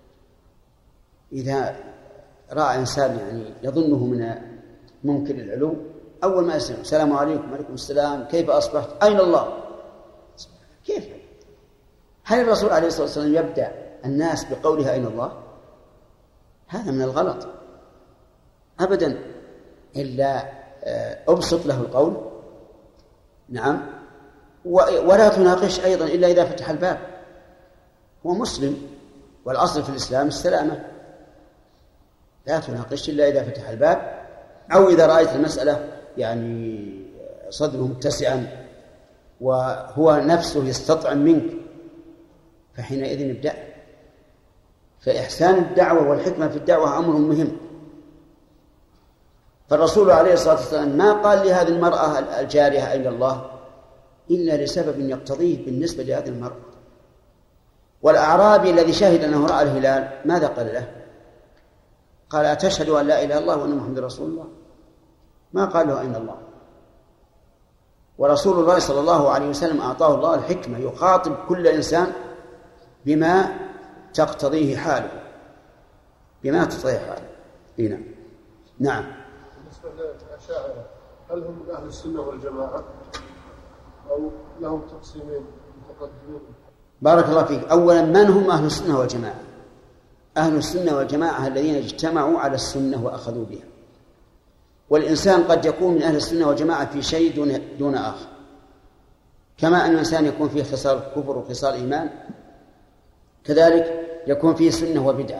إذا رأى إنسان يعني يظنه من منكر العلو أول ما يسلم السلام عليكم وعليكم السلام كيف أصبحت أين الله؟ كيف؟ هل الرسول عليه الصلاة والسلام يبدأ الناس بقولها أين الله؟ هذا من الغلط أبدا، إلا أبسط له القول. نعم. ولا تناقش أيضا إلا إذا فتح الباب. هو مسلم والأصل في الإسلام السلامة. لا تناقش إلا إذا فتح الباب أو إذا رأيت المسألة يعني صدره متسعا وهو نفسه يستطعم منك فحينئذ ابدأ. فإحسان الدعوة والحكمة في الدعوة أمر مهم. فالرسول عليه الصلاة والسلام ما قال لهذه المرأة الجارية أين الله إلا لسبب يقتضيه بالنسبة لهذه المرأة. والأعرابي الذي شهد أنه رأى الهلال ماذا قال له؟ قال أتشهد أن لا إله إلا الله وأن محمد رسول الله؟ ما قال له أين الله. ورسول الله صلى الله عليه وسلم أعطاه الله الحكمة يخاطب كل إنسان بما تقتضيه حاله بما تقتضيه حاله. هنا نعم. بالنسبة للأشاعرة هل هم من أهل السنة والجماعة أو لهم تقسيمين متقدمين؟ بارك الله فيك. أولا من هم أهل السنة والجماعة؟ أهل السنة والجماعة الذين اجتمعوا على السنة وأخذوا بها. والإنسان قد يكون من أهل السنة والجماعة في شيء دون, دون آخر، كما أن الإنسان يكون فيه خصال كفر وخصال إيمان، كذلك يكون فيه سنة وبدعة.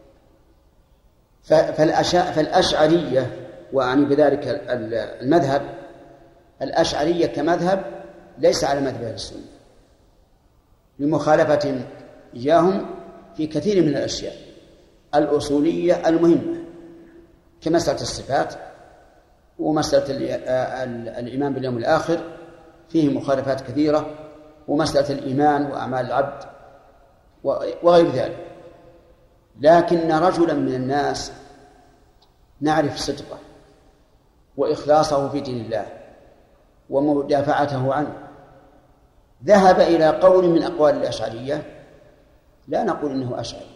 فالأشعرية، وأعني بذلك المذهب، الأشعرية كمذهب ليس على مذهب أهل السنة لمخالفة إياهم في كثير من الأشياء الأصولية المهمة، كمسألة الصفات ومسألة الإيمان باليوم الآخر فيه مخالفات كثيرة، ومسألة الإيمان وأعمال العبد وغير ذلك. لكن رجلا من الناس نعرف صدقه وإخلاصه في دين الله ومدافعته عنه ذهب إلى قول من أقوال الأشعرية، لا نقول إنه أشعري،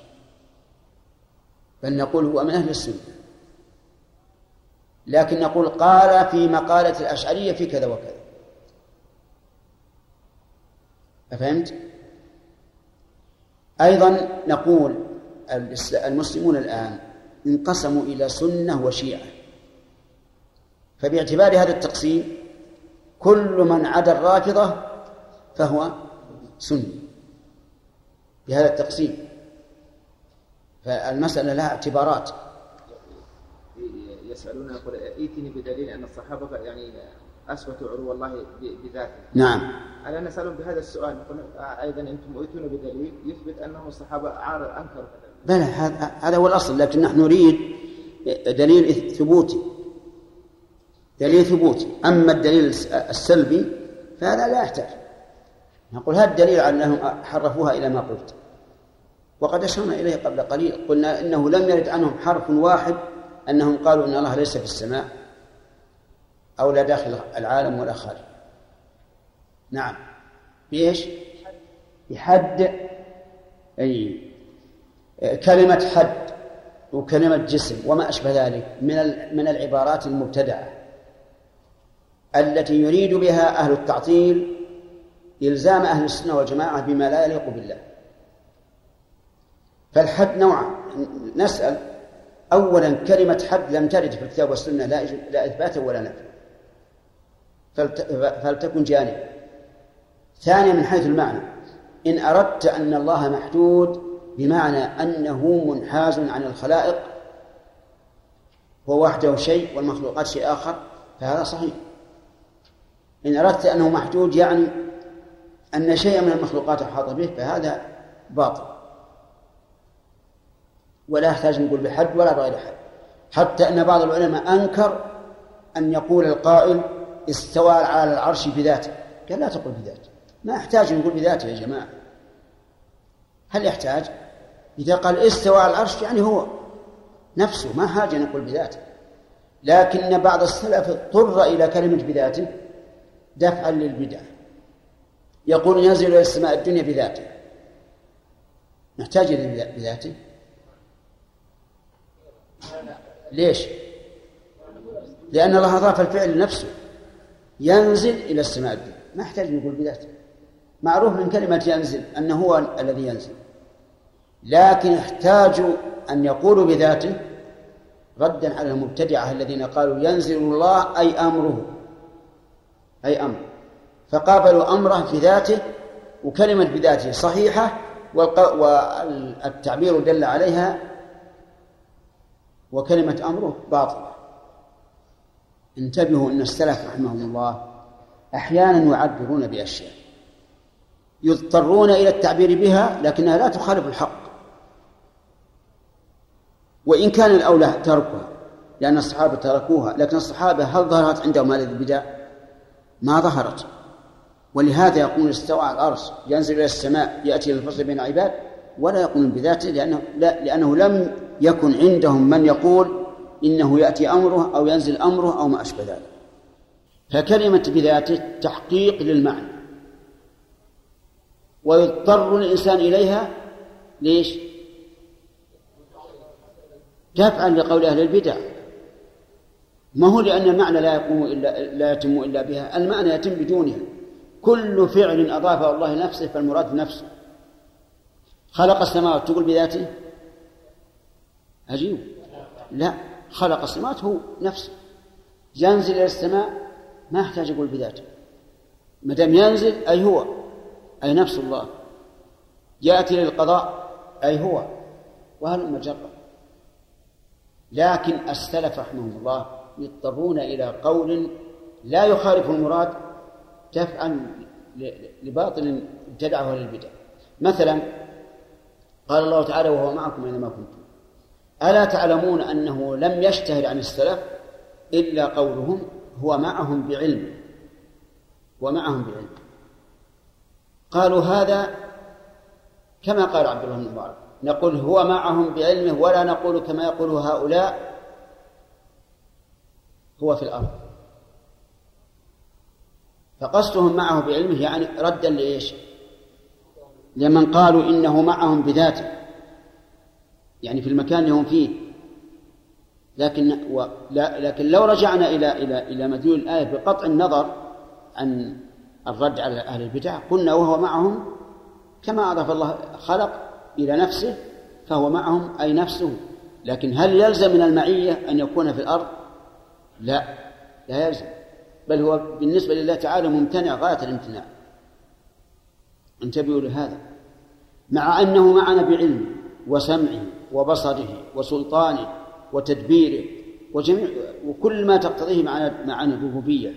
بل نقول هو من أهل السنة، لكن نقول قال في مقالة الأشعرية في كذا وكذا. أفهمت؟ أيضا نقول المسلمون الآن انقسموا إلى سنة وشيعة، فباعتبار هذا التقسيم كل من عدا الرافضة فهو سني بهذا التقسيم. فالمسألة لها اعتبارات. يسألون يقول ائتني بدليل أن الصحابة يعني أثبتوا علو الله بذاته. نعم. أنا نسألهم بهذا السؤال، أيضا أنتم ائتون بدليل يثبت أنهم الصحابة عارض أنكروا. بلى، هذا هو الأصل، لكن نحن نريد دليل ثبوتي، دليل ثبوتي. أما الدليل السلبي فهذا لا يحتاج. نقول هذا الدليل على أنهم حرفوها إلى ما قلت، وقد أشرنا إليه قبل قليل، قلنا إنه لم يرد عنهم حرف واحد أنهم قالوا إن الله ليس في السماء أو لا داخل العالم ولا خارج. نعم. بإيش؟ بحد، أي كلمة حد وكلمة جسم وما أشبه ذلك من من العبارات المبتدعة التي يريد بها أهل التعطيل إلزام أهل السنة والجماعة بما لا يليق بالله. فالحد نوع. نسأل أولا كلمة حد لم ترد في الكتاب والسنة لا إثباتا ولا نفيا، فلتكن جانب. ثانيا من حيث المعنى، إن أردت أن الله محدود بمعنى أنه منحاز عن الخلائق هو وحده شيء والمخلوقات شيء آخر فهذا صحيح. إن أردت أنه محدود يعني أن شيئا من المخلوقات أحاط به فهذا باطل، ولا يحتاج نقول بحد ولا بغير حد. حتى أن بعض العلماء أنكر أن يقول القائل استوى على العرش بذاته، قال لا تقول بذاته، ما يحتاج نقول بذاته يا جماعة. هل يحتاج؟ إذا قال استوى على العرش يعني هو نفسه، ما حاجة نقول بذاته. لكن بعض السلف اضطر إلى كلمة بذاته دفعا للبدع، يقول ينزل إلى السماء الدنيا بذاته، نحتاج إلى بذاته؟ ليش؟ لأن الله أضاف الفعل لنفسه، ينزل إلى السماء الدنيا، ما يحتاج نقول بذاته. معروف من كلمة ينزل أنه هو الذي ينزل، لكن احتاجوا أن يقولوا بذاته ردا على المبتدعة الذين قالوا ينزل الله أي أمره، أي أمر، فقابلوا أمره في ذاته، وكلمة بذاته صحيحة والتعبير دل عليها، وكلمة أمره باطلة. انتبهوا أن السلف رحمهم الله أحيانا يعبرون بأشياء يضطرون إلى التعبير بها لكنها لا تخالف الحق، وإن كان الأولى تركها لأن الصحابة تركوها، لكن الصحابة هل ظهرت عندهم هذه البدع؟ ما ظهرت. ولهذا يقول استوى على العرش ينزل إلى السماء يأتي للفصل بين العباد، ولا يقولون بذاته لأنه, لا لأنه لم يكن عندهم من يقول إنه يأتي أمره أو ينزل أمره أو ما أشبه ذلك. فكلمة بذاته تحقيق للمعنى، ويضطر الإنسان إليها ليش؟ دفعا لقول أهل البدع. ما هو لأن المعنى لا يقوم إلا لا يتم إلا بها، المعنى يتم بدونها. كل فعل أضافه الله لنفسه فالمراد نفسه. خلق السماوات تقول بذاته؟ عجيب. لا، خلق السماوات هو نفسه، ينزل إلى السماء ما يحتاج يقول بذاته، ما دام ينزل أي هو، أي نفس الله. يأتي للقضاء أي هو، وهل مجرد. لكن السلف رحمهم الله يضطرون إلى قول لا يخالف المراد دفعا لباطل ابتدعه أهل البدع. مثلا قال الله تعالى وهو معكم أينما كنتم، ألا تعلمون أنه لم يشتهر عن السلف إلا قولهم هو معهم بعلم، ومعهم بعلم. قالوا هذا كما قال عبد الله بن مبارك، نقول هو معهم بعلمه ولا نقول كما يقول هؤلاء هو في الأرض. فقصدهم معه بعلمه يعني ردا لإيش؟ لمن قالوا إنه معهم بذاته، يعني في المكان اللي هم فيه. لكن و... لا... لكن لو رجعنا إلى إلى إلى مدلول الآية بقطع النظر عن الرد على أهل البدع قلنا وهو معهم كما أضاف الله خلق إلى نفسه فهو معهم أي نفسه. لكن هل يلزم من المعية أن يكون في الأرض؟ لا، لا يلزم، بل هو بالنسبة لله تعالى ممتنع غاية الامتناع. انتبهوا لهذا، مع أنه معنا بعلمه وسمعه وبصره وسلطانه وتدبيره وجميع وكل ما تقتضيه معنا الربوبية.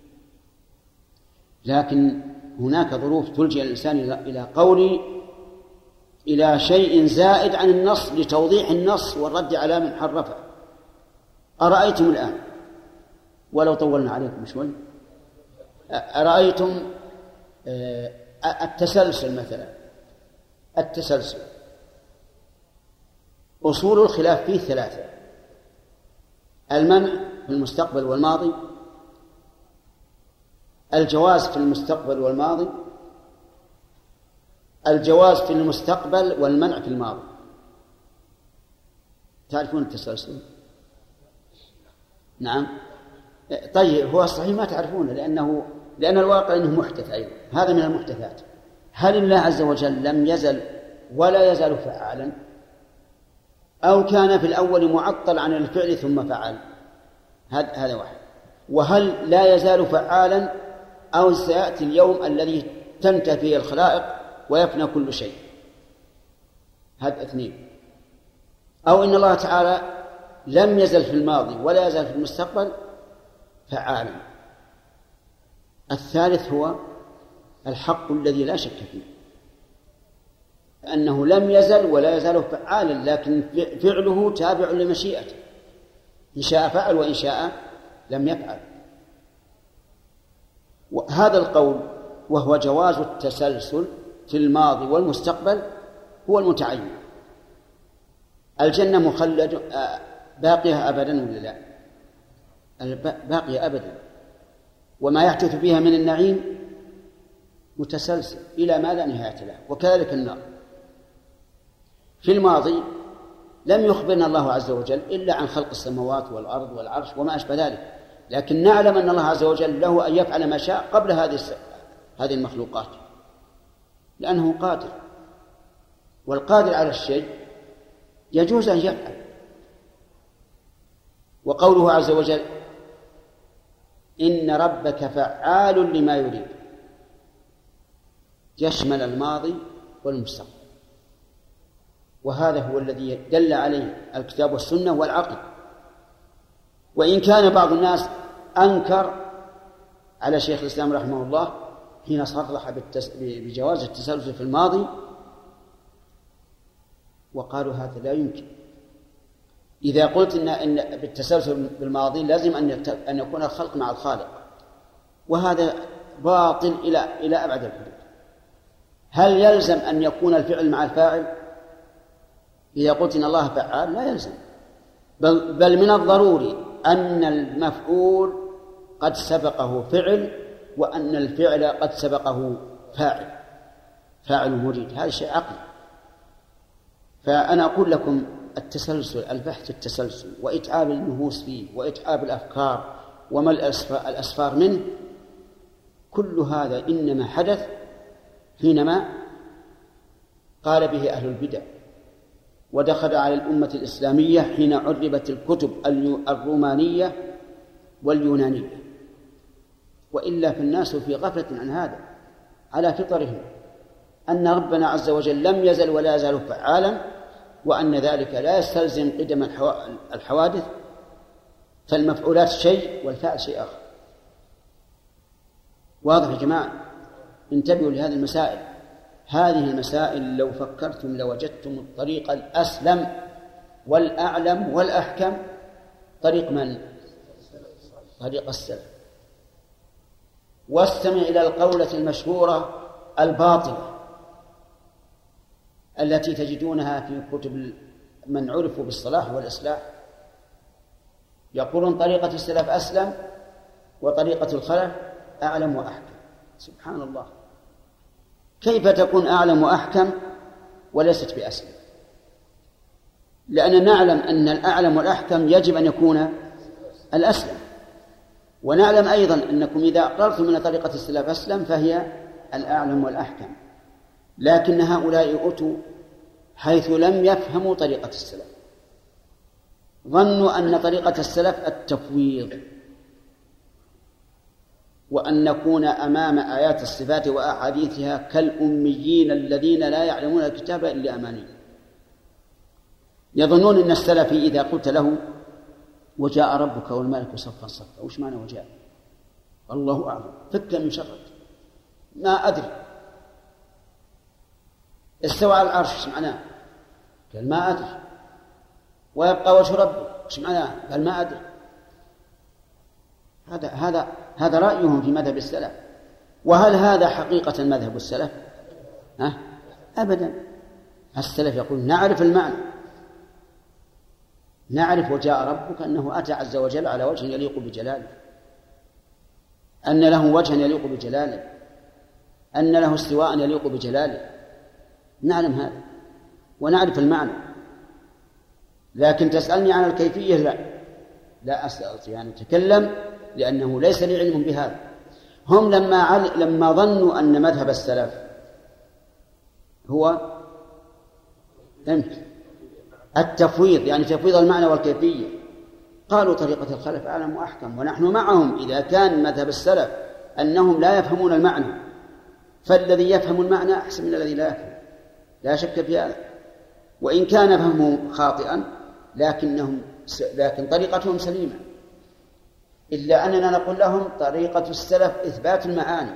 لكن هناك ظروف تلجئ الإنسان إلى قول إلى شيء زائد عن النص لتوضيح النص والرد على من حرفه. أرأيتم الآن ولو طولنا عليكم شوي، أرأيتم التسلسل مثلا، التسلسل أصول الخلاف فيه ثلاثة: المنع في المستقبل والماضي، الجواز في المستقبل والماضي، الجواز في المستقبل والمنع في الماضي. تعرفون التسلسل؟ نعم. طيب هو الصحيح ما تعرفونه لأنه لأن الواقع أنه محدث أيضا، هذا من المحدثات. هل الله عز وجل لم يزل ولا يزال فعالا، أو كان في الأول معطل عن الفعل ثم فعل؟ هذا واحد. وهل لا يزال فعالا أو سيأتي اليوم الذي تنتهي فيه الخلائق ويفنى كل شيء؟ هذا اثنين. أو إن الله تعالى لم يزل في الماضي ولا يزال في المستقبل فعالا. الثالث هو الحق الذي لا شك فيه، أنه لم يزل ولا يزال فعالا، لكن فعله تابع لمشيئته، إن شاء فعل وإن شاء لم يفعل. وهذا القول وهو جواز التسلسل في الماضي والمستقبل هو المتعين. الجنة مخلد باقية أبدا ولا لا؟ باقية أبدا، وما يحدث فيها من النعيم متسلسل إلى ما لا نهاية له. وكذلك النار. في الماضي لم يخبرنا الله عز وجل إلا عن خلق السماوات والأرض والعرش وما أشبه ذلك، لكن نعلم أن الله عز وجل له أن يفعل ما شاء قبل هذه هذه المخلوقات، لأنه قادر، والقادر على الشيء يجوز أن يفعل. وقوله عز وجل إن ربك فعال لما يريد يشمل الماضي والمستقبل، وهذا هو الذي دل عليه الكتاب والسنة والعقل. وإن كان بعض الناس أنكر على شيخ الإسلام رحمه الله حين صرح بجواز التسلسل في الماضي، وقالوا هذا لا يمكن. إذا قلت إن, إن بالتسلسل بالماضي لازم أن يكون الخلق مع الخالق، وهذا باطل إلى إلى أبعد الحدود. هل يلزم أن يكون الفعل مع الفاعل؟ إذا قلت إن الله فعال لا يلزم، بل, بل من الضروري أن المفعول قد سبقه فعل، وأن الفعل قد سبقه فاعل فاعل مريد. هذا شيء عقلي. فأنا أقول لكم التسلسل، البحث التسلسل وإتعاب النفوس فيه وإتعاب الأفكار وما الأسفار منه، كل هذا إنما حدث حينما قال به أهل البدع ودخل على الأمة الإسلامية حين عربت الكتب الرومانية واليونانية، وإلا فالناس في غفلة عن هذا على فطرهم، أن ربنا عز وجل لم يزل ولا يزال فعالا، وأن ذلك لا يستلزم قدم الحوادث، فالمفعولات شيء والفعل شيء آخر. واضح يا جماعة؟ انتبهوا لهذه المسائل. هذه المسائل لو فكرتم لوجدتم الطريق الأسلم والأعلم والأحكم طريق من؟ طريق السلف. واستمع إلى القولة المشهورة الباطلة التي تجدونها في كتب من عرفوا بالصلاح والإصلاح، يقولون طريقة السلف أسلم وطريقة الخلف أعلم وأحكم. سبحان الله، كيف تكون أعلم وأحكم وليست بأسلم؟ لأننا نعلم أن الأعلم والأحكم يجب أن يكون الأسلم، ونعلم أيضا أنكم إذا أقررتم من طريقة السلف أسلم فهي الأعلم والأحكم، لكن هؤلاء أتوا حيث لم يفهموا طريقة السلف، ظنوا أن طريقة السلف التفويض، وأن نكون أمام آيات الصفات وأحاديثها كالأميين الذين لا يعلمون الكتاب إلا أماني. يظنون أن السلفي إذا قلت له وجاء ربك والملك صفا صفا، وش معنى وجاء؟ الله أعلم، فك من شرك، ما أدري. استوى على العرش، وش معناه؟ قال ما أدري. ويبقى وجه ربك، وش معناه؟ قال ما أدري. هذا هذا هذا رأيهم في مذهب السلف. وهل هذا حقيقة مذهب السلف؟ أه؟ أبدا. السلف يقول نعرف المعنى، نعرف وجاء ربك أنه أتى عز وجل على وجه يليق بجلاله، أن له وجها يليق بجلاله، أن له استواء يليق بجلاله، نعلم هذا ونعرف المعنى. لكن تسألني عن الكيفية لا لا أستطيع أن أتكلم، لأنه ليس لي علم بهذا. هم لما عل... لما ظنوا أن مذهب السلف هو التفويض، يعني تفويض المعنى والكيفية، قالوا طريقة الخلف أعلم وأحكم. ونحن معهم إذا كان مذهب السلف أنهم لا يفهمون المعنى، فالذي يفهم المعنى أحسن من الذي لا يفهم، لا شك في هذا. وإن كان فهمه خاطئا لكنهم لكن طريقتهم سليمة، إلا أننا نقول لهم طريقة السلف إثبات المعاني،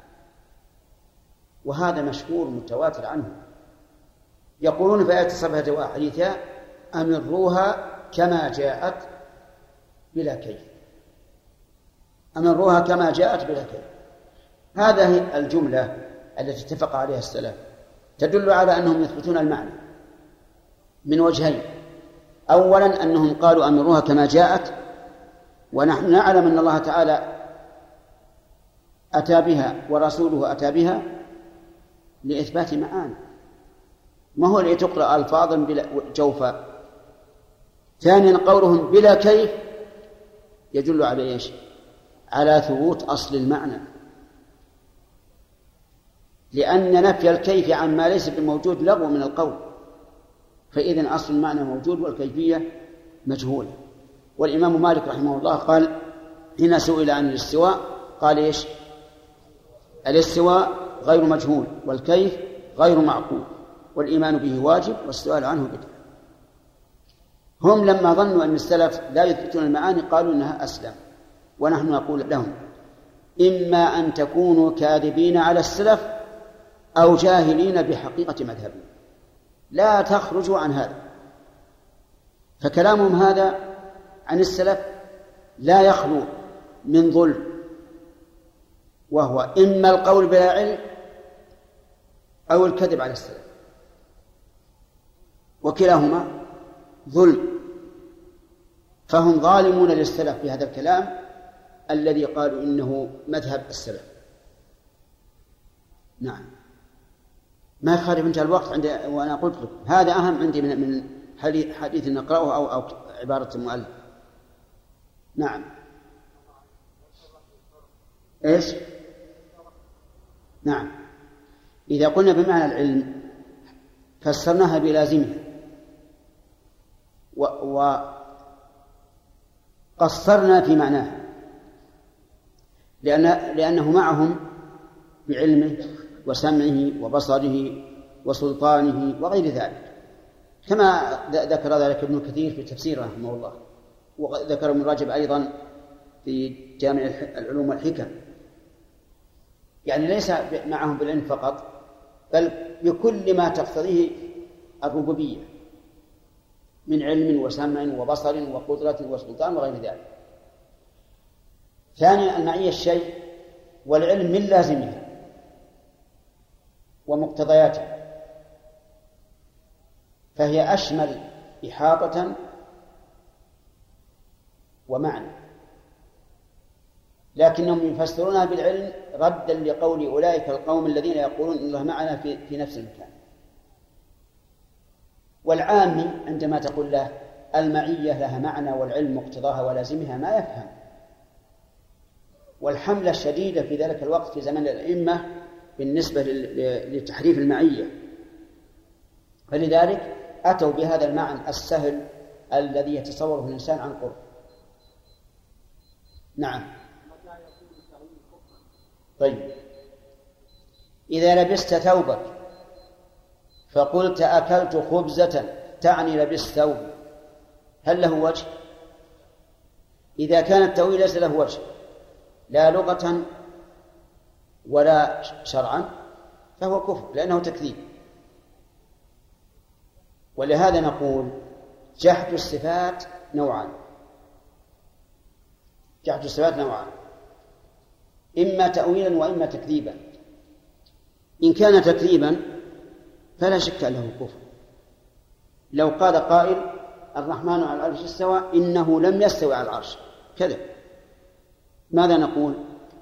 وهذا مشهور متواتر عنه. يقولون في آية الصفات وأحاديثها أمروها كما جاءت بلا كيف، أمروها كما جاءت بلا كيف. هذه الجملة التي اتفق عليها السلف تدل على أنهم يثبتون المعنى من وجهين. أولا أنهم قالوا أمروها كما جاءت، ونحن نعلم أن الله تعالى أتى بها ورسوله أتى بها لإثبات معاني، ما هو لتقرأ ألفاظا بلا جوفا. ثانيا قولهم بلا كيف يدل على إيش؟ على ثبوت أصل المعنى، لأن نفي الكيف عما ليس بموجود لغو من القول، فإذن أصل المعنى موجود والكيفية مجهولة. والإمام مالك رحمه الله قال حين سئل عن الاستواء قال إيش؟ الاستواء غير مجهول والكيف غير معقول والإيمان به واجب والسؤال عنه بدعة. هم لما ظنوا أن السلف لا يثبتون المعاني قالوا إنها أسلم، ونحن نقول لهم إما أن تكونوا كاذبين على السلف أو جاهلين بحقيقة مذهبهم، لا تخرجوا عن هذا. فكلامهم هذا عن السلف لا يخلو من ظلم، وهو إما القول بلا علم أو الكذب على السلف، وكلاهما ظلم. فهم ظالمون للسلف في هذا الكلام الذي قالوا إنه مذهب السلف. نعم، ما يخالف انتهى الوقت عندي، وأنا قلت لكم هذا أهم عندي من من حديث نقرأه أو أو عبارة المؤلف. نعم، إيش؟ نعم، إذا قلنا بمعنى العلم فسرناها بلازمها، وقصرنا في معناه، لأن لأنه معهم بعلمه وسمعه وبصره وسلطانه وغير ذلك، كما ذكر ذلك ابن كثير في تفسيره رحمه الله، وذكر ابن رجب أيضا في جامع العلوم والحكم. يعني ليس معهم بالعلم فقط، بل بكل ما تقتضيه الربوبية من علم وسمع وبصر وقدرة وسلطان وغير ذلك. ثانيا المعية الشيء والعلم من لازمها ومقتضياتها، فهي أشمل إحاطة ومعنى، لكنهم يفسرونها بالعلم ردا لقول أولئك القوم الذين يقولون إن الله معنا في, في نفس المكان. والعامي عندما تقول له المعية لها معنى والعلم مقتضاها ولازمها ما يفهم. والحملة الشديدة في ذلك الوقت في زمن الأئمة بالنسبة لتحريف المعية، فلذلك أتوا بهذا المعنى السهل الذي يتصوره الإنسان عن قرب. نعم. طيب، إذا لبست ثوبك فقلت أكلت خبزة تعني لبست ثوب، هل له وجه؟ إذا كان التأويل ليس له وجه لا لغة ولا شرعا فهو كفر، لأنه تكذيب. ولهذا نقول جحد الصفات نوعان، جحد الصفات نوعان، إما تأويلا وإما تكذيبا. إن كان تكذيبا فلا شك له كفر. لو قال قائل الرحمن على العرش استوى إنه لم يستوي على العرش كذب، ماذا نقول؟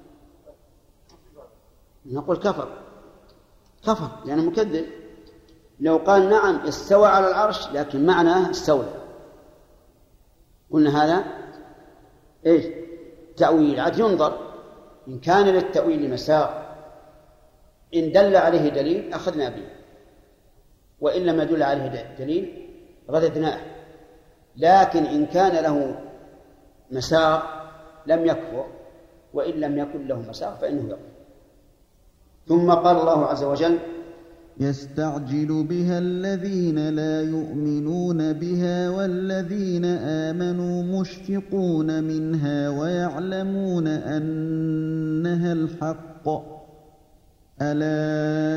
نقول كفر، كفر لأنه مكذب. لو قال نعم استوى على العرش لكن معناه استولى، قلنا هذا إيش؟ تأويل. عاد ينظر إن كان للتأويل مساغ، إن دل عليه دليل أخذنا به، وإن لم يدل عليه دليل رددناه. لكن إن كان له مساغ لم يكفر، وإن لم يكن له مساغ فإنه يكفر. ثم قال الله عز وجل يستعجل بها الذين لا يؤمنون بها والذين آمنوا مشفقون منها ويعلمون أنها الحق ألا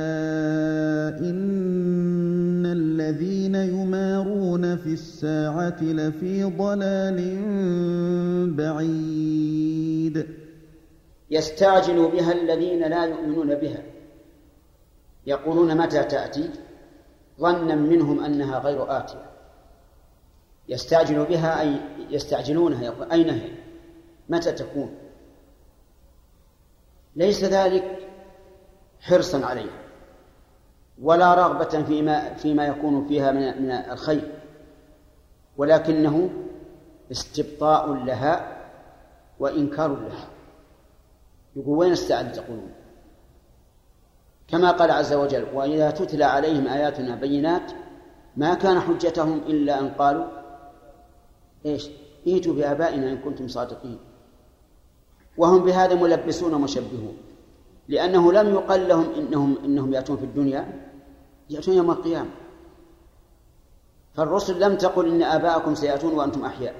إن الذين يمارون في الساعة لفي ضلال بعيد. يستعجل بها الذين لا يؤمنون بها، يقولون متى تأتي ظنا منهم أنها غير آتية. يستعجل بها أي يستعجلونها، يقول أين هي؟ متى تكون؟ ليس ذلك حرصا عليها ولا رغبة فيما, فيما يكون فيها من, من الخير، ولكنه استبطاء لها وإنكار لها. يقول وين استعد تقولون؟ كما قال عز وجل وإذا تتلى عليهم آياتنا بينات ما كان حجتهم إلا أن قالوا إيش؟ ائتوا بآبائنا إن كنتم صادقين. وهم بهذا ملبسون ومشبهون، لأنه لم يقل لهم إنهم, إنهم يأتون في الدنيا، يأتون يوم القيامة. فالرسل لم تقل إن آباءكم سيأتون وأنتم أحياء،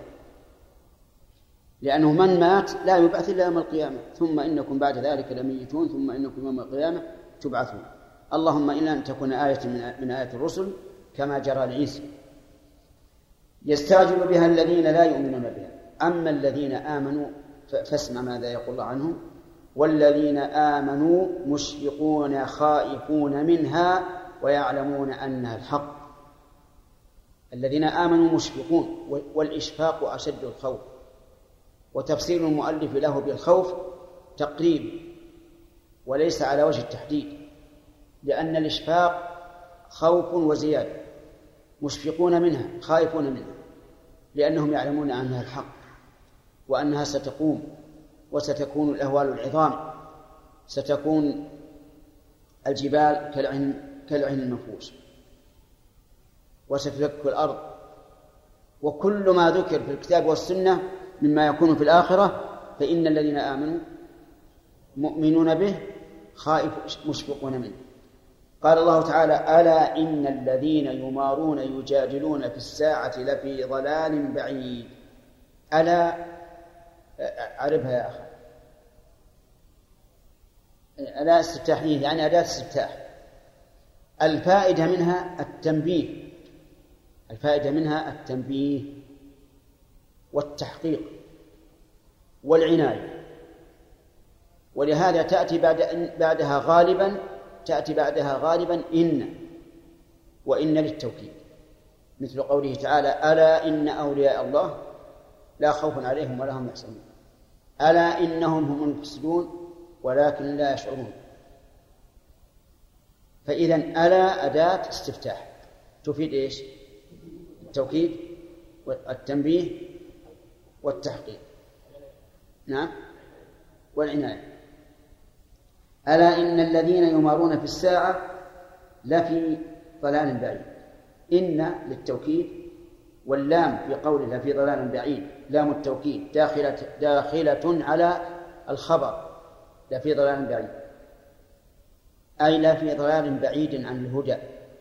لأنه من مات لا يبعث إلا يوم القيامة، ثم إنكم بعد ذلك لميتون ثم إنكم يوم القيامة تبعثون. اللهم إلا أن تكون آية من آيات الرسل كما جرى لعيسى. يستعجل بها الذين لا يؤمنون بها. أما الذين آمنوا فاسمع ماذا يقول الله عنهم والذين آمنوا مشفقون خائفون منها ويعلمون أنها الحق. الذين آمنوا مشفقون، والإشفاق أشد الخوف، وتفسير المؤلف له بالخوف تقريب وليس على وجه التحديد، لأن الإشفاق خوف وزيادة. مشفقون منها خائفون منها لأنهم يعلمون أنها الحق وأنها ستقوم وستكون الأهوال العظام، ستكون الجبال كالعهن كالعهن المنفوش، وستفك الأرض وكل ما ذكر في الكتاب والسنة مما يكون في الآخرة فإن الذين آمنوا مؤمنون به خائف مشفقون منه. قال الله تعالى: ألا إن الذين يمارون يجادلون في الساعة لفي ضلال بعيد. ألا أعرفها يا أخي. ألا استفتاحية يعني أداة استفتاح. الفائدة منها التنبيه، الفائدة منها التنبيه والتحقيق والعناية، ولهذا تأتي بعد بعدها غالبا تأتي بعدها غالبا إن، وإن للتوكيد، مثل قوله تعالى: ألا إن أولياء الله لا خوف عليهم ولا هم يحزنون. ألا إنهم هم المفسدون ولكن لا يشعرون. فإذن ألا أداة استفتاح تفيد إيش؟ التوكيد والتنبيه والتحقيق، نعم، والعناية. ألا إن الذين يمارون في الساعة لفي ضلال بعيد. إن للتوكيد، واللام في قوله لفي ضلال بعيد لام التوكيد داخلة, داخلة على الخبر لفي ضلال بعيد، أي لفي ضلال بعيد عن الهدى،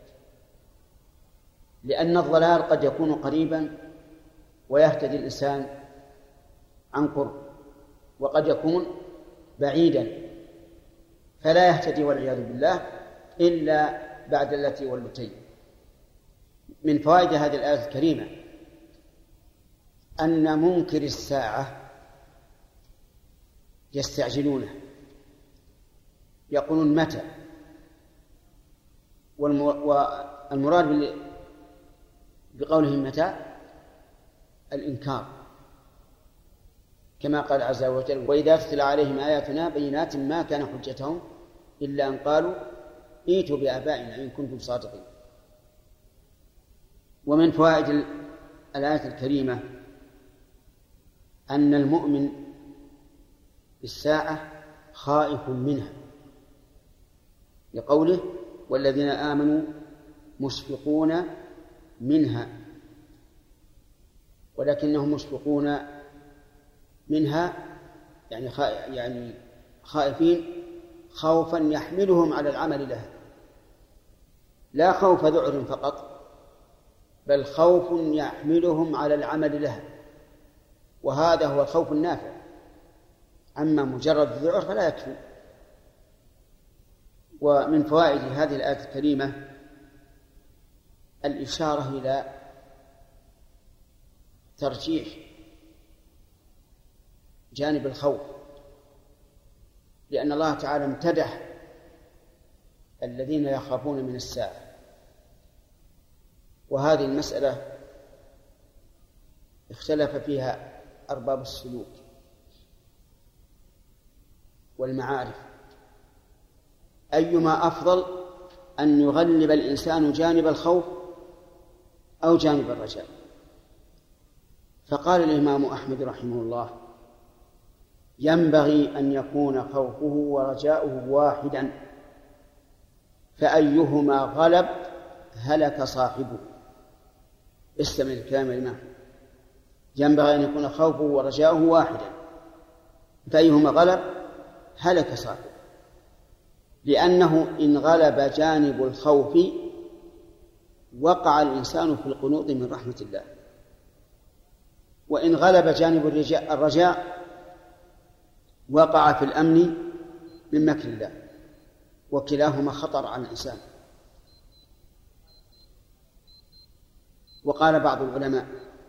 لأن الضلال قد يكون قريبا ويهتدي الإنسان عن قرب، وقد يكون بعيدا فلا يهتدي والعياذ بالله إلا بعد التي والتين. من فوائد هذه الآية الكريمة أن منكر الساعة يستعجلونه، يقولون متى، والمراد بقولهم متى الإنكار، كما قال عز وجل: وإذا تتلى عليهم آياتنا بينات ما كان حجتهم إلا أن قالوا ائتوا بآبائنا إن كنتم صادقين. ومن فوائد الآية الكريمة أن المؤمن بالساعة خائف منها، لقوله: والذين آمنوا مشفقون منها، ولكنهم مشفقون منها يعني يعني خائفين خوفا يحملهم على العمل لها، لا خوف ذعر فقط، بل خوف يحملهم على العمل لها، وهذا هو الخوف النافع. أما مجرد الذعر فلا يكفي. ومن فوائد هذه الآية الكريمة الإشارة إلى ترجيح جانب الخوف، لأن الله تعالى امتدح الذين يخافون من الساعة، وهذه المسألة اختلف فيها أرباب السلوك والمعارف، أيما أفضل أن يغلب الإنسان جانب الخوف أو جانب الرجاء. فقال الإمام أحمد رحمه الله: ينبغي أن يكون خوفه ورجاؤه واحدا، فأيهما غلب هلك صاحبه. استمع الكلام الإمام: ينبغي أن يكون خوفه ورجاؤه واحدا، فأيهما غلب هلك صاحبه، لأنه إن غلب جانب الخوف وقع الإنسان في القنوط من رحمة الله، وإن غلب جانب الرجاء وقع في الأمن من مكر الله، وكلاهما خطر على الإنسان. وقال بعض العلماء: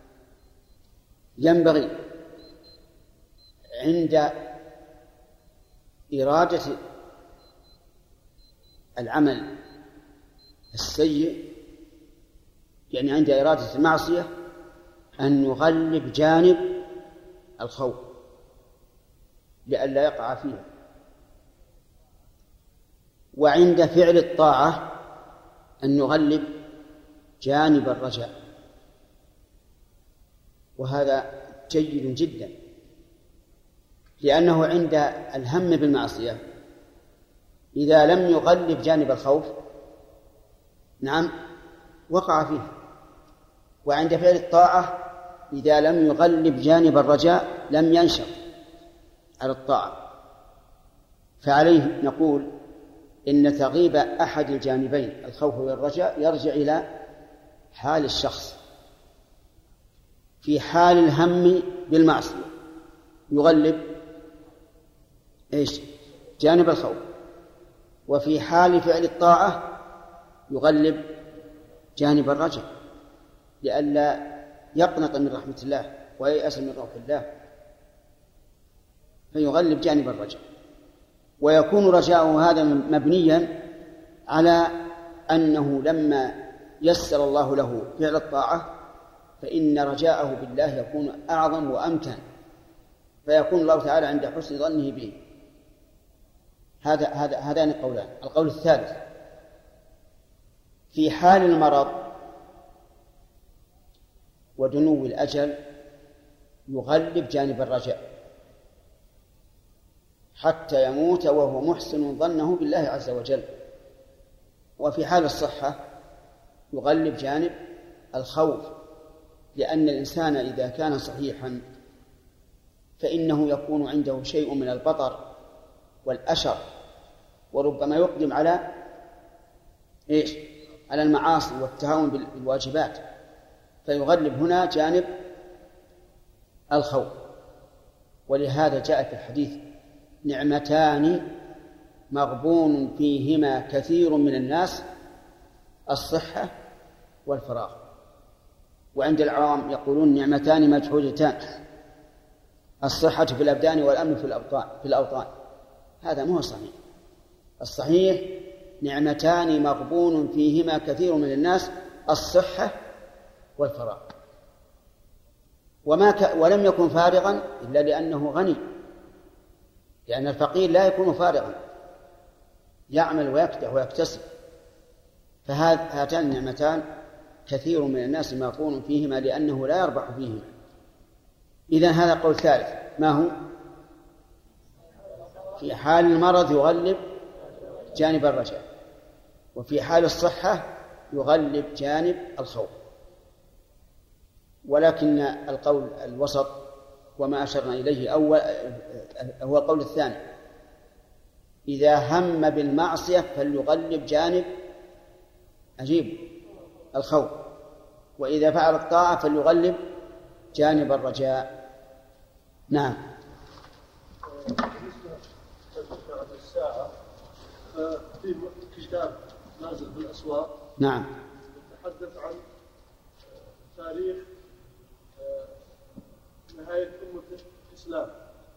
ينبغي عند إرادة العمل السيء، يعني عند إرادة المعصية، أن يغلب جانب الخوف لئلا يقع فيها، وعند فعل الطاعة أن يغلب جانب الرجاء، وهذا جيد جدا، لأنه عند الهم بالمعصية إذا لم يغلب جانب الخوف نعم وقع فيه، وعند فعل الطاعة إذا لم يغلب جانب الرجاء لم ينشط على الطاعة، فعليه نقول إن تغيب أحد الجانبين الخوف والرجاء يرجع إلى حال الشخص. في حال الهم بالمعصية يغلب إيش؟ جانب الخوف، وفي حال فعل الطاعة يغلب جانب الرجاء لئلا يقنط من رحمة الله وييأس من روح الله، فيغلب جانب الرجاء. ويكون رجاؤه هذا مبنيا على أنه لما يسر الله له فعل الطاعة فإن رجاءه بالله يكون أعظم وأمتن، فيكون الله تعالى عند حسن ظنه به. هذا هذا هذان القولان. القول الثالث في حال المرض ودنو الأجل يغلب جانب الرجاء حتى يموت وهو محسن ظنه بالله عز وجل. وفي حال الصحة يغلب جانب الخوف، لأن الإنسان إذا كان صحيحا فإنه يكون عنده شيء من البطر والأشر، وربما يقدم على إيش؟ على المعاصي والتهاون بالواجبات، فيغلب هنا جانب الخوف. ولهذا جاء في الحديث نعمتان مغبون فيهما كثير من الناس: الصحة والفراغ. وعند العوام يقولون نعمتان مجحودتان: الصحة في الأبدان والأمن في الأوطان في الأوطان. هذا مو صحيح. الصحيح نعمتان مغبون فيهما كثير من الناس: الصحة والفراغ. وما ك... ولم يكن فارغا إلا لأنه غني، لأن الفقير لا يكون فارغا، يعمل ويكدح ويكتسب. فهاتان النعمتان كثير من الناس مغبون فيهما لأنه لا يربح فيهما. إذن هذا قول ثالث. ما هو؟ في حال المرض يغلب جانب الرجاء، وفي حال الصحة يغلب جانب الخوف. ولكن القول الوسط وما أشرنا إليه أول هو القول الثاني: إذا هم بالمعصية فليغلب جانب أجيب الخوف، وإذا فعل الطاعة فليغلب جانب الرجاء. نعم. الساعة في كتاب نازل في الأسواق نعم يتحدث عن تاريخ نهاية أمة الإسلام،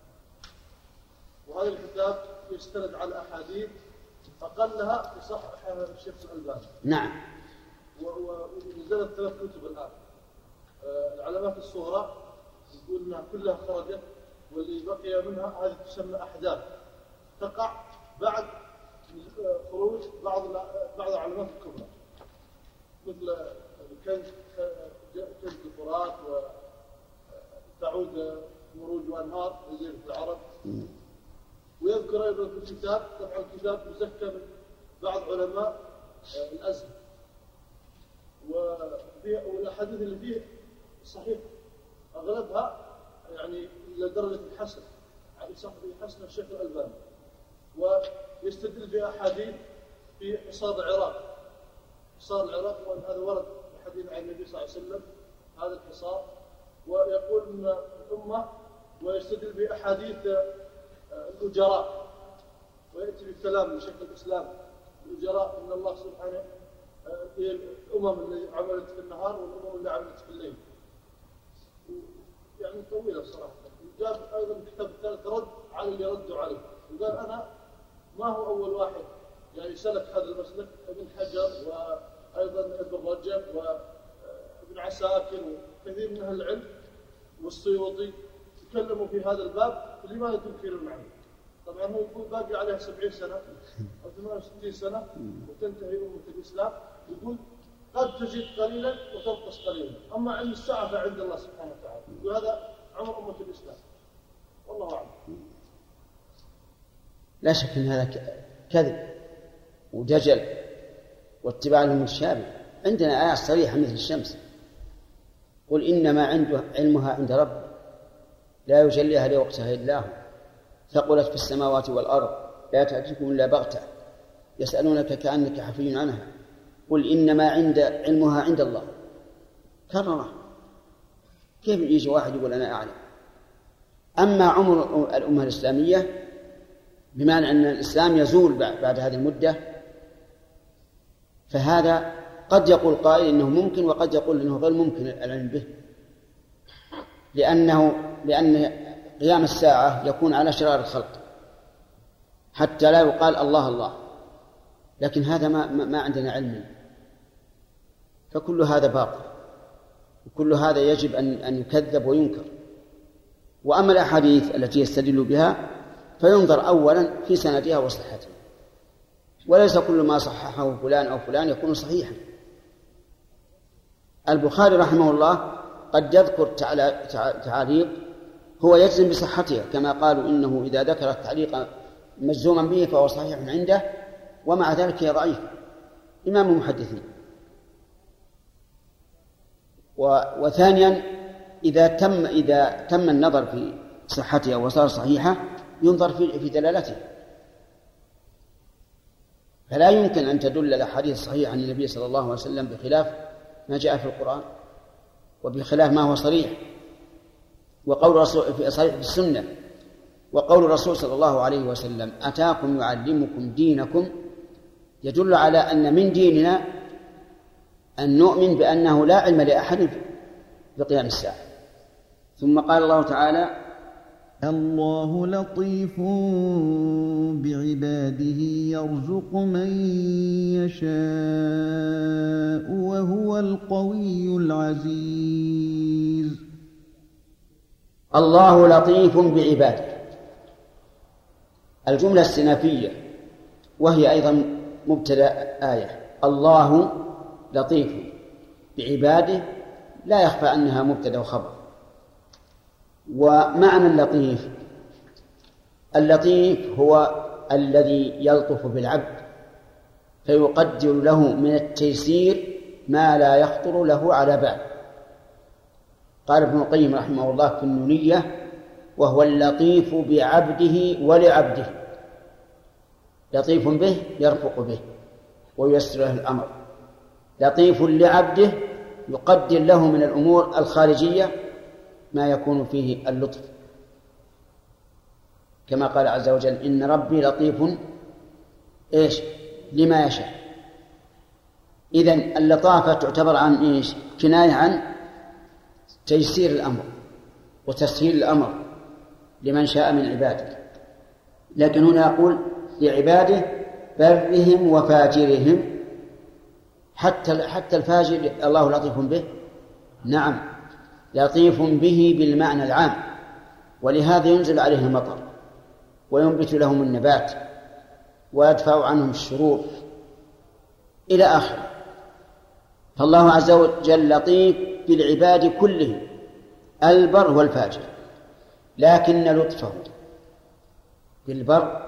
وهذا الكتاب يستند على أحاديث أقلها يصححها الشيخ الألباني. نعم. ونزلت ثلاث كتب الآن. العلامات الصغرى يقول أنها كلها خرجت، واللي بقي منها هذه تسمى أحداث تقع بعد خروج بعض بعض العلامات الكبرى، مثل كنز كنز الفرات، وتعود مروج وأنهار جزيرة العرب. ويذكر أيضا في الكتاب، طبعا الكتاب مزكى من بعض علماء الأزهر، والأحاديث اللي فيه صحيح أغلبها يعني إلى درجة الحسن، يعني صحيح حسن الشيخ الألباني. ويستدل بأحاديث في حصار العراق، حصار العراق، وأن هذا ورد في حديث عن النبي صلى الله عليه وسلم هذا الحصار، ويقول أن الأمة، ويستدل بأحاديث الأجراء، ويأتي بالكلام من شيخ الإسلام الأجراء أن الله سبحانه هي الأمم اللي عملت في النهار والأمم اللي عملت في الليل. يعني طويلة صراحة. وجاب أيضا الكتاب الثالث رد على اللي ردوا عليه، وقال أنا ما هو أول واحد يعني سلك هذا المسلك، ابن حجر وأيضا ابن رجب وابن عساكر وكثير من أهل العلم والسيوطي تكلموا في هذا الباب، لماذا تنكرون عنه؟ طبعا هو يقول باقي عليها سبعين سنة أو ثمانية وستين سنة وتنتهي أمة الإسلام. يقول قد تزيد قليلا وتنقص قليلا، أما علم الساعة فعند الله سبحانه وتعالى. وهذا عمر أمة الإسلام، والله أعلم. لا شك أن هذا كذب ودجل واتباع للمتشابه. عندنا آيات صريحة مثل الشمس قل إنما عنده علمها عند ربي لا يجليها لوقتها إلا هو ثقلت في السماوات والأرض لا تأتيكم إلا بغتة يسألونك كأنك حفي عنها قل إنما عند علمها عند الله كرره. كيف يجي واحد يقول أنا أعلم؟ أما عمر الأمة الإسلامية بمعنى أن الإسلام يزول بعد هذه المدة، فهذا قد يقول قائل إنه ممكن وقد يقول إنه غير ممكن العلم به، لأنه لأن قيام الساعة يكون على شرار الخلق حتى لا يقال الله الله، لكن هذا ما, ما عندنا علم، فكل هذا باطل وكل هذا يجب أن, أن يكذب وينكر. وأما الأحاديث التي يستدل بها فينظر أولا في سندها وصحتها، وليس كل ما صححه فلان أو فلان يكون صحيحا. البخاري رحمه الله قد يذكر تعليق هو يجزم بصحتها، كما قالوا إنه إذا ذكر التعليق مجزوما به فهو صحيح عنده، ومع ذلك هي ضعيف إمام المحدثين. وثانيا إذا تم إذا تم النظر في صحتها وصار صحيحة ينظر في في دلالته، فلا يمكن أن تدل الأحاديث الصحيحة عن النبي صلى الله عليه وسلم بخلاف ما جاء في القرآن وبخلاف ما هو صريح وقول رسول في صحيح في السنة. وقول الرسول صلى الله عليه وسلم أتاكم يعلمكم دينكم يدل على أن من ديننا أن نؤمن بأنه لا علم لأحد بقيام الساعة. ثم قال الله تعالى الله لطيف بعباده يرزق من يشاء وهو القوي العزيز. الله لطيف بعباده، الجملة استئنافية وهي أيضا مبتدأ آية. الله لطيف بعباده لا يخفى أنها مبتدأ وخبر. ومعنى اللطيف، اللطيف هو الذي يلطف بالعبد فيقدر له من التيسير ما لا يخطر له على بال. قال ابن القيم رحمه الله في النونية وهو اللطيف بعبده ولعبده، لطيف به يرفق به وييسر له الأمر، لطيف لعبده يقدر له من الأمور الخارجية ما يكون فيه اللطف، كما قال عز وجل إن ربي لطيف إيش لما يشاء. إذن اللطافة تعتبر عن إيش كناية عن تيسير الأمر وتسهيل الأمر لمن شاء من عباده. لكن هنا يقول لعباده برهم وفاجرهم، حتى حتى الفاجر الله لطيف به، نعم لطيف به بالمعنى العام، ولهذا ينزل عليه المطر وينبت لهم النبات ويدفع عنهم الشرور إلى آخره. فالله عز وجل لطيف بالعباد كلهم البر والفاجر، لكن لطفه بالبر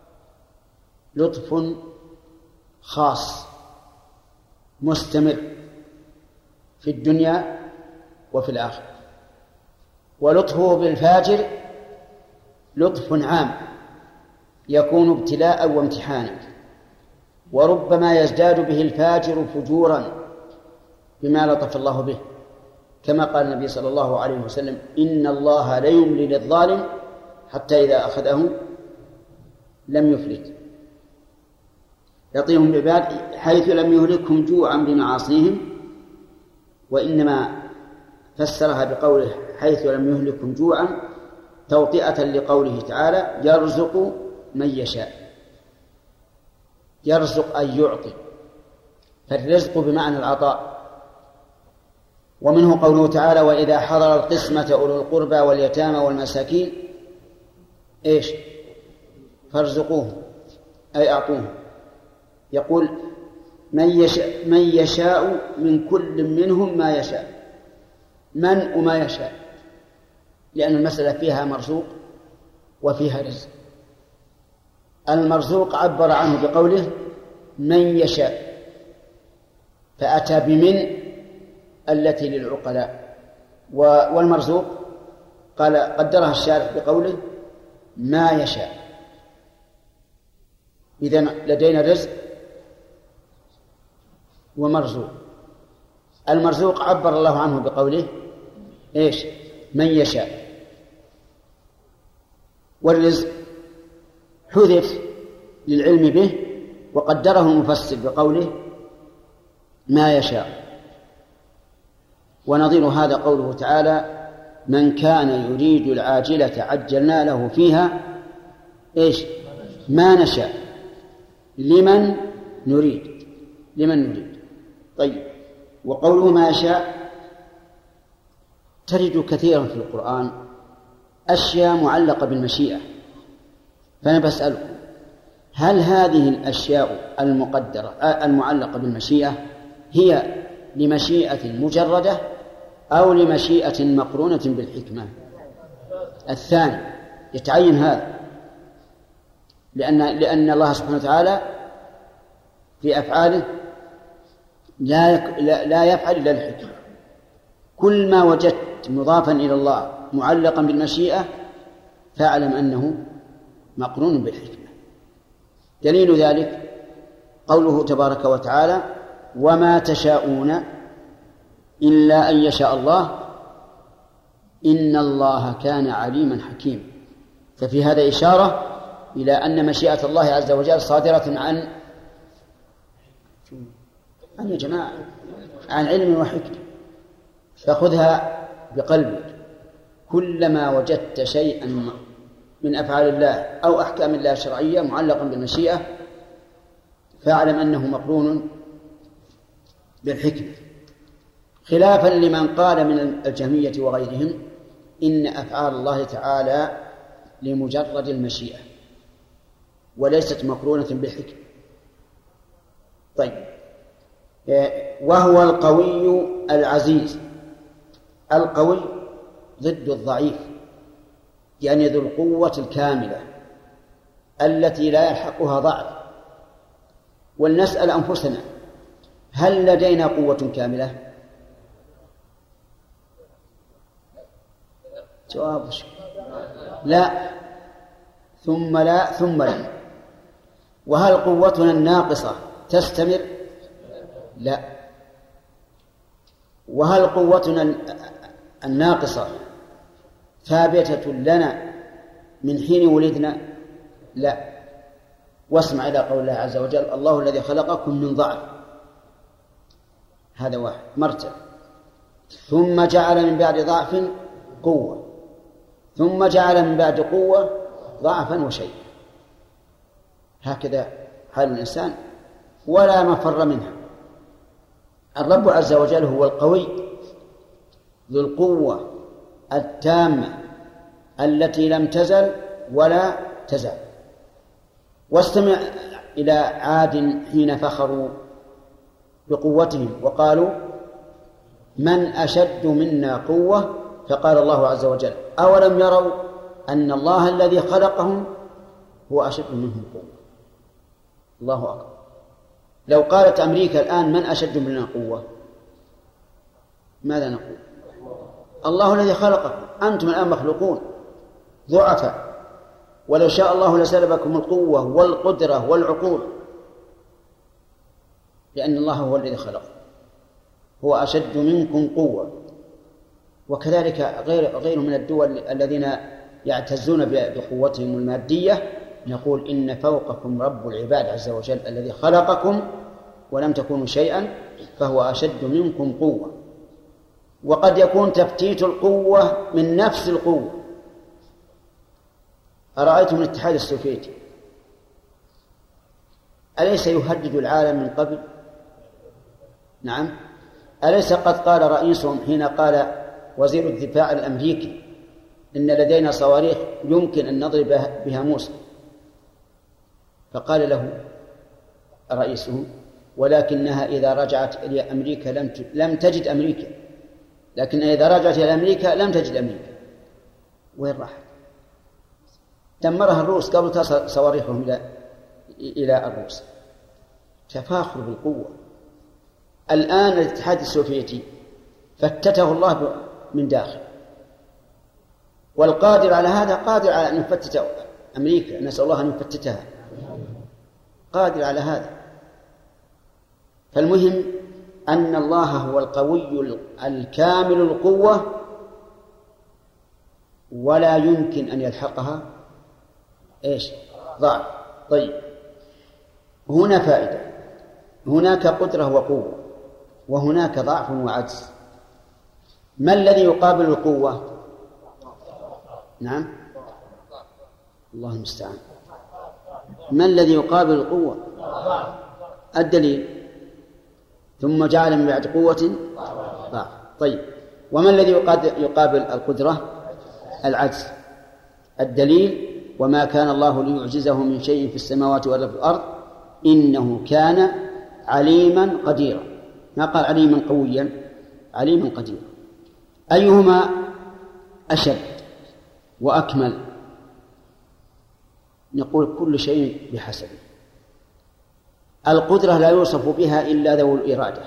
لطف خاص مستمر في الدنيا وفي الآخرة، ولطفه بالفاجر لطف عام يكون ابتلاء وامتحانا، وربما يزداد به الفاجر فجورا بما لطف الله به، كما قال النبي صلى الله عليه وسلم إن الله لا يملي للظالم حتى إذا أخذه لم يفلت. لطيف بالعباد حيث لم يهلكهم جوعا بمعاصيهم، وإنما فسرها بقوله حيث لم يهلكهم جوعا توطئة لقوله تعالى يرزق من يشاء. يرزق أي يعطي، فالرزق بمعنى العطاء. ومنه قوله تعالى وإذا حضر القسمة أولو القربى واليتامى والمساكين إيش فارزقوه أي أعطوه. يقول من يشاء, من يشاء من كل منهم ما يشاء، من وما يشاء، لأن المسألة فيها مرزوق وفيها رزق. المرزوق عبر عنه بقوله من يشاء، فأتى بمن التي للعقلاء والمرزوق قال قدرها الشارع بقوله ما يشاء. إذن لدينا رزق ومرزوق. المرزوق عبر الله عنه بقوله إيش؟ من يشاء. والرزق حذف للعلم به وقدره المفسر بقوله ما يشاء. ونظير هذا قوله تعالى من كان يريد العاجلة عجلنا له فيها إيش؟ ما نشاء لمن نريد لمن نريد. طيب، وقوله ما يشاء تجد كثيرا في القرآن أشياء معلقة بالمشيئة. فأنا بسألكم هل هذه الأشياء المقدرة المعلقة بالمشيئة هي لمشيئة مجردة أو لمشيئة مقرونة بالحكمة؟ الثاني يتعين هذا، لأن لأن الله سبحانه وتعالى في أفعاله لا يك... لا يفعل إلا الحكمة. كل ما وجدت مضافا إلى الله معلقا بالمشيئة فاعلم أنه مقرون بالحكمة. دليل ذلك قوله تبارك وتعالى وما تشاءون إلا أن يشاء الله إن الله كان عليما حكيما. ففي هذا إشارة إلى أن مشيئة الله عز وجل صادرة عن عن يا جماعة عن علم وحكمة. فخذها بقلبك. كلما وجدت شيئا من أفعال الله أو أحكام الله الشرعية معلقا بالمشيئة فاعلم أنه مقرون بالحكمة، خلافا لمن قال من الجهمية وغيرهم إن أفعال الله تعالى لمجرد المشيئة وليست مقرونة بالحكمة. طيب، وهو القوي العزيز. القوي ضد الضعيف، يعني ذو القوة الكاملة التي لا يلحقها ضعف. ولنسأل أنفسنا هل لدينا قوة كاملة؟ جواب لا ثم لا ثم لا. وهل قوتنا الناقصة تستمر؟ لا. وهل قوتنا الناقصة ثابتة لنا من حين ولدنا؟ لا. واسمع إلى قول الله عز وجل الله الذي خلقكم من ضعف، هذا واحد مرتب، ثم جعل من بعد ضعف قوة، ثم جعل من بعد قوة ضعفا وشيء. هكذا حال الإنسان ولا مفر منها. الرب عز وجل هو القوي ذو القوة التامة التي لم تزل ولا تزال. واستمع إلى عاد حين فخروا بقوتهم وقالوا من أشد منا قوة، فقال الله عز وجل أولم يروا أن الله الذي خلقهم هو أشد منهم قوة. الله أكبر. لو قالت أمريكا الآن من أشد منا قوة ماذا نقول؟ الله الذي خلقكم، أنتم الآن مخلوقون ضعفاء، ولو شاء الله لسلبكم القوة والقدرة والعقول، لأن الله هو الذي خلقكم، هو أشد منكم قوة. وكذلك غير غير من الدول الذين يعتزون بقوتهم المادية نقول إن فوقكم رب العباد عز وجل الذي خلقكم ولم تكونوا شيئا فهو أشد منكم قوة. وقد يكون تفتيت القوة من نفس القوة. أرأيتم الاتحاد السوفيتي أليس يهدد العالم من قبل؟ نعم. أليس قد قال رئيسهم حين قال وزير الدفاع الأمريكي إن لدينا صواريخ يمكن أن نضرب بها موسى، فقال له رئيسه ولكنها إذا رجعت إلى أمريكا لم لم تجد أمريكا، لكن إذا رجعت إلى أمريكا لم تجد أمريكا. وين راحت؟ دمرها الروس قبل تصل صواريخهم إلى إلى الروس. تفاخر بالقوة. الآن الاتحاد السوفيتي فتته الله من داخل. والقادر على هذا قادر على أن يفتت أمريكا، نسأل الله أن يفتتها، قادر على هذا. فالمهم أن الله هو القوي الكامل القوة، ولا يمكن أن يلحقها إيش؟ ضعف. طيب، هنا فائدة، هناك قدرة وقوة، وهناك ضعف وعجز. ما الذي يقابل القوة؟ نعم، الله المستعان. ما الذي يقابل القوة؟ الدليل: ثم جعل من بعد قوة ضعف. طيب، وما الذي يقابل القدرة؟ العجز. الدليل: وما كان الله ليعجزه من شيء في السماوات ولا في الأرض إنه كان عليما قديرا. ما قال عليما قويا، عليما قديرا. أيهما أشد وأكمل؟ نقول كل شيء بحسبه. القدرة لا يوصف بها إلا ذو الإرادة،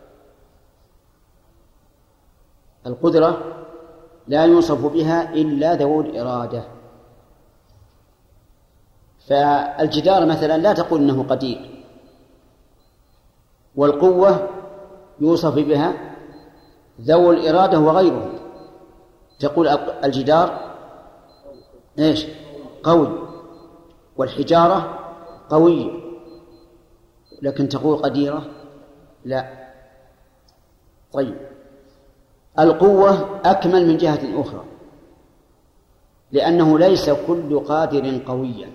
القدرة لا يوصف بها إلا ذو الإرادة. فالجدار مثلا لا تقول إنه قدير، والقوة يوصف بها ذو الإرادة وغيره. تقول الجدار إيش؟ قوي، والحجارة قوية، لكن تقول قديرة؟ لا. طيب، القوة أكمل من جهة أخرى، لأنه ليس كل قادر قويا،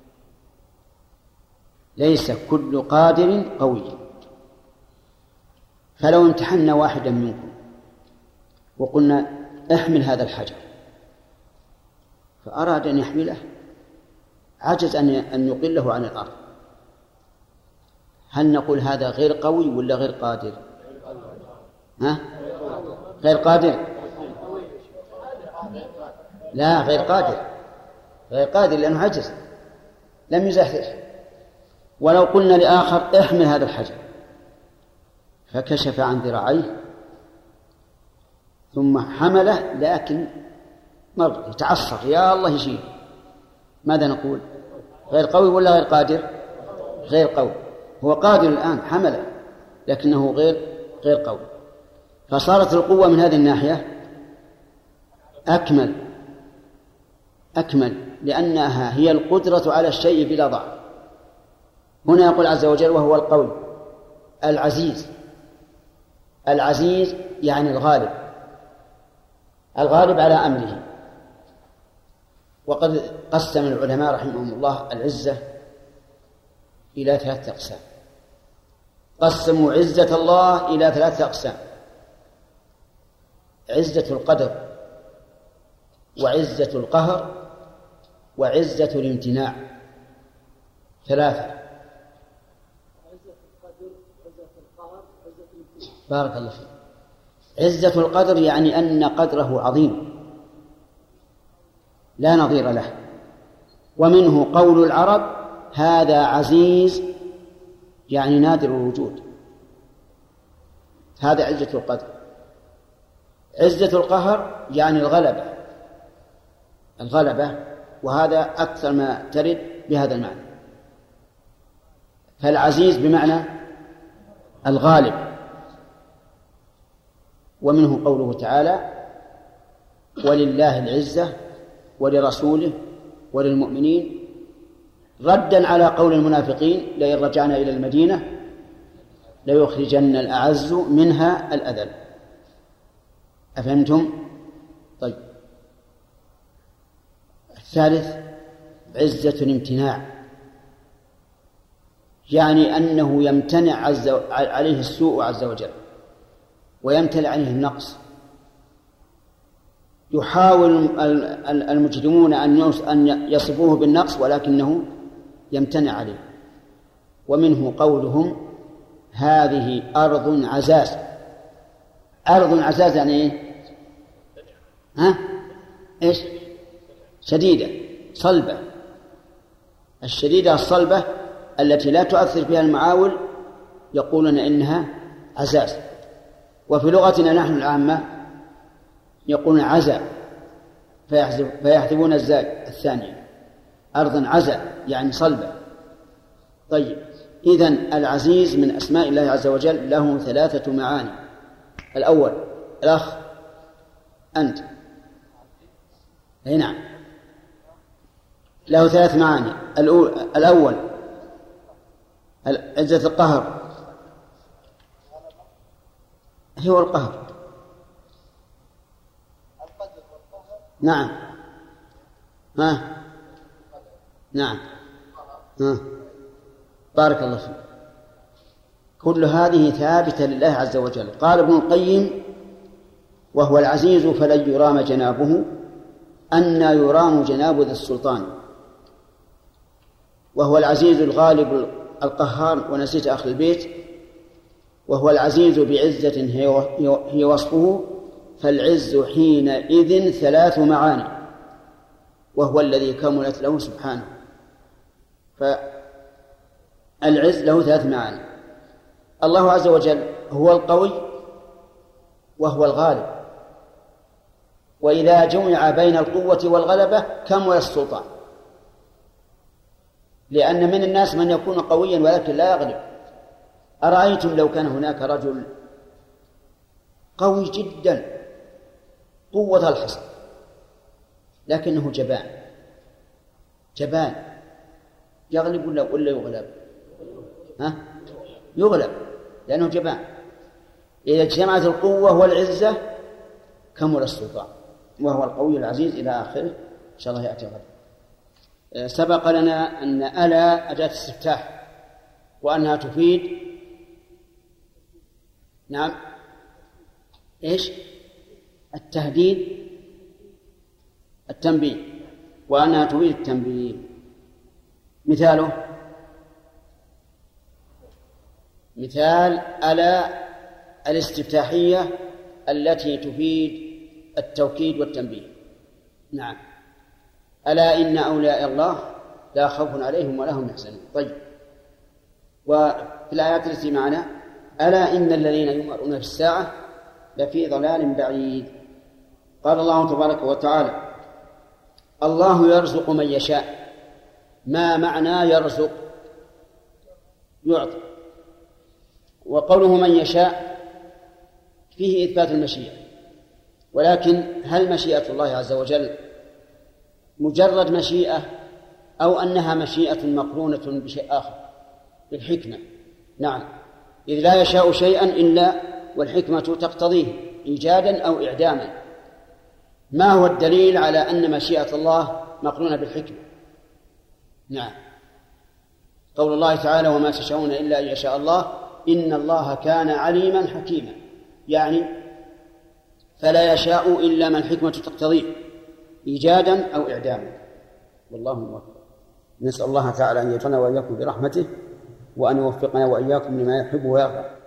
ليس كل قادر قويا. فلو امتحنا واحدا منكم وقلنا احمل هذا الحجر، فأراد أن يحمله، عجز أن يقله عن الأرض، هل نقول هذا غير قوي ولا غير قادر؟ ها؟ غير قادر؟ لا، غير قادر، غير قادر لأنه عجز، لم يزحزح. ولو قلنا لآخر احمل هذا الحجر فكشف عن ذراعيه ثم حمله، لكن مر يتعصر، يا الله يشيل، ماذا نقول؟ غير قوي ولا غير قادر؟ غير قوي. هو قادر الآن، حمله، لكنه غير غير قوي. فصارت القوة من هذه الناحية أكمل أكمل لأنها هي القدرة على الشيء بلا ضعف. هنا يقول عز وجل: وهو القوي العزيز. العزيز يعني الغالب، الغالب على أمره. وقد قسم العلماء رحمهم الله العزة إلى ثلاثة أقسام، قسموا عزة الله إلى ثلاثة أقسام: عزة القدر، وعزة القهر، وعزة الامتناع. ثلاثة. بارك الله فيك. عزة القدر يعني أن قدره عظيم لا نظير له، ومنه قول العرب: هذا عزيز، يعني نادر الوجود. هذا عزة القدر. عزة القهر يعني الغلبة، الغلبة، وهذا أكثر ما ترد بهذا المعنى. فالعزيز بمعنى الغالب. ومنه قوله تعالى: ولله العزة ولرسوله وللمؤمنين، ردا على قول المنافقين: لئن رجعنا إلى المدينة ليخرجن الأعز منها الأذل. أفهمتم؟ طيب. الثالث عزة الامتناع، يعني أنه يمتنع عز عليه السوء عز وجل، ويمتنع عليه النقص. يحاول المجرمون أن يصفوه بالنقص ولكنه يمتنع عليه. ومنه قولهم: هذه أرض عزاز. أرض عزاز يعني إيه؟ ها؟ إيش؟ شديدة صلبة. الشديدة الصلبة التي لا تؤثر فيها المعاول يقولون إنها عزاز. وفي لغتنا نحن العامة يقولون عزا فيحذفون الزاي الثانية، أرضا عزا يعني صلبة. طيب، إذن العزيز من أسماء الله عز وجل له ثلاثة معاني. الأول الأخ أنت، أي نعم، له ثلاث معاني. الأول عزة القهر، هو القهر، نعم، ها نعم، ها بارك الله فيك. كل هذه ثابتة لله عز وجل. قال ابن القيم: وهو العزيز فلن يرام جنابه، أن يرام جناب ذي السلطان. وهو العزيز الغالب القهار، ونسيت أخي البيت، وهو العزيز بعزة هي وصفه، فالعز حينئذ ثلاث معاني، وهو الذي كملت له سبحانه. فالعز له ثلاث معاني. الله عز وجل هو القوي وهو الغالب، وإذا جمع بين القوة والغلبة كمل السلطان، لأن من الناس من يكون قويا ولكن لا يغلب. أرأيتم لو كان هناك رجل قوي جدا قوة الحصن لكنه جبان جبان يغلب ولا ولا يغلب؟ ها؟ يغلب لأنه جبان. إذا اجتمعت القوة والعزة كمل السلطان، وهو القوي العزيز إلى آخره. إن شاء الله يأتي غدا. سبق لنا أن ألا أداة استفتاح، وأنها تفيد نعم إيش؟ التهديد التنبيه، وأنها تفيد التنبيه. مثاله مثال ألا الاستفتاحية التي تفيد التوكيد والتنبيه. نعم، ألا إن أولياء الله لا خوف عليهم ولا هم يحزنون. طيب، وفي الآيات التي معنا: ألا إن الذين يمرون في الساعة لفي ضلال بعيد. قال الله تبارك وتعالى: الله يرزق من يشاء. ما معنى يرزق؟ يعطي. وقوله من يشاء فيه إثبات المشيئة، ولكن هل مشيئة الله عز وجل مجرد مشيئة أو أنها مشيئة مقرونة بشيء آخر؟ بالحكمة. نعم، إذ لا يشاء شيئا إلا والحكمة تقتضيه إيجادا أو إعداما. ما هو الدليل على أن مشيئة الله مقرونة بالحكمة؟ نعم، قول الله تعالى: وما تشاءون إلا أن يشاء الله إن الله كان عليما حكيما، يعني فلا يشاء إلا ما الحكمة تقتضيه إيجادا أو إعداما. والله موفق. نسأل الله تعالى أن يجعلنا وإياكم برحمته، وأن يوفقنا وإياكم لما يحب ويرضى.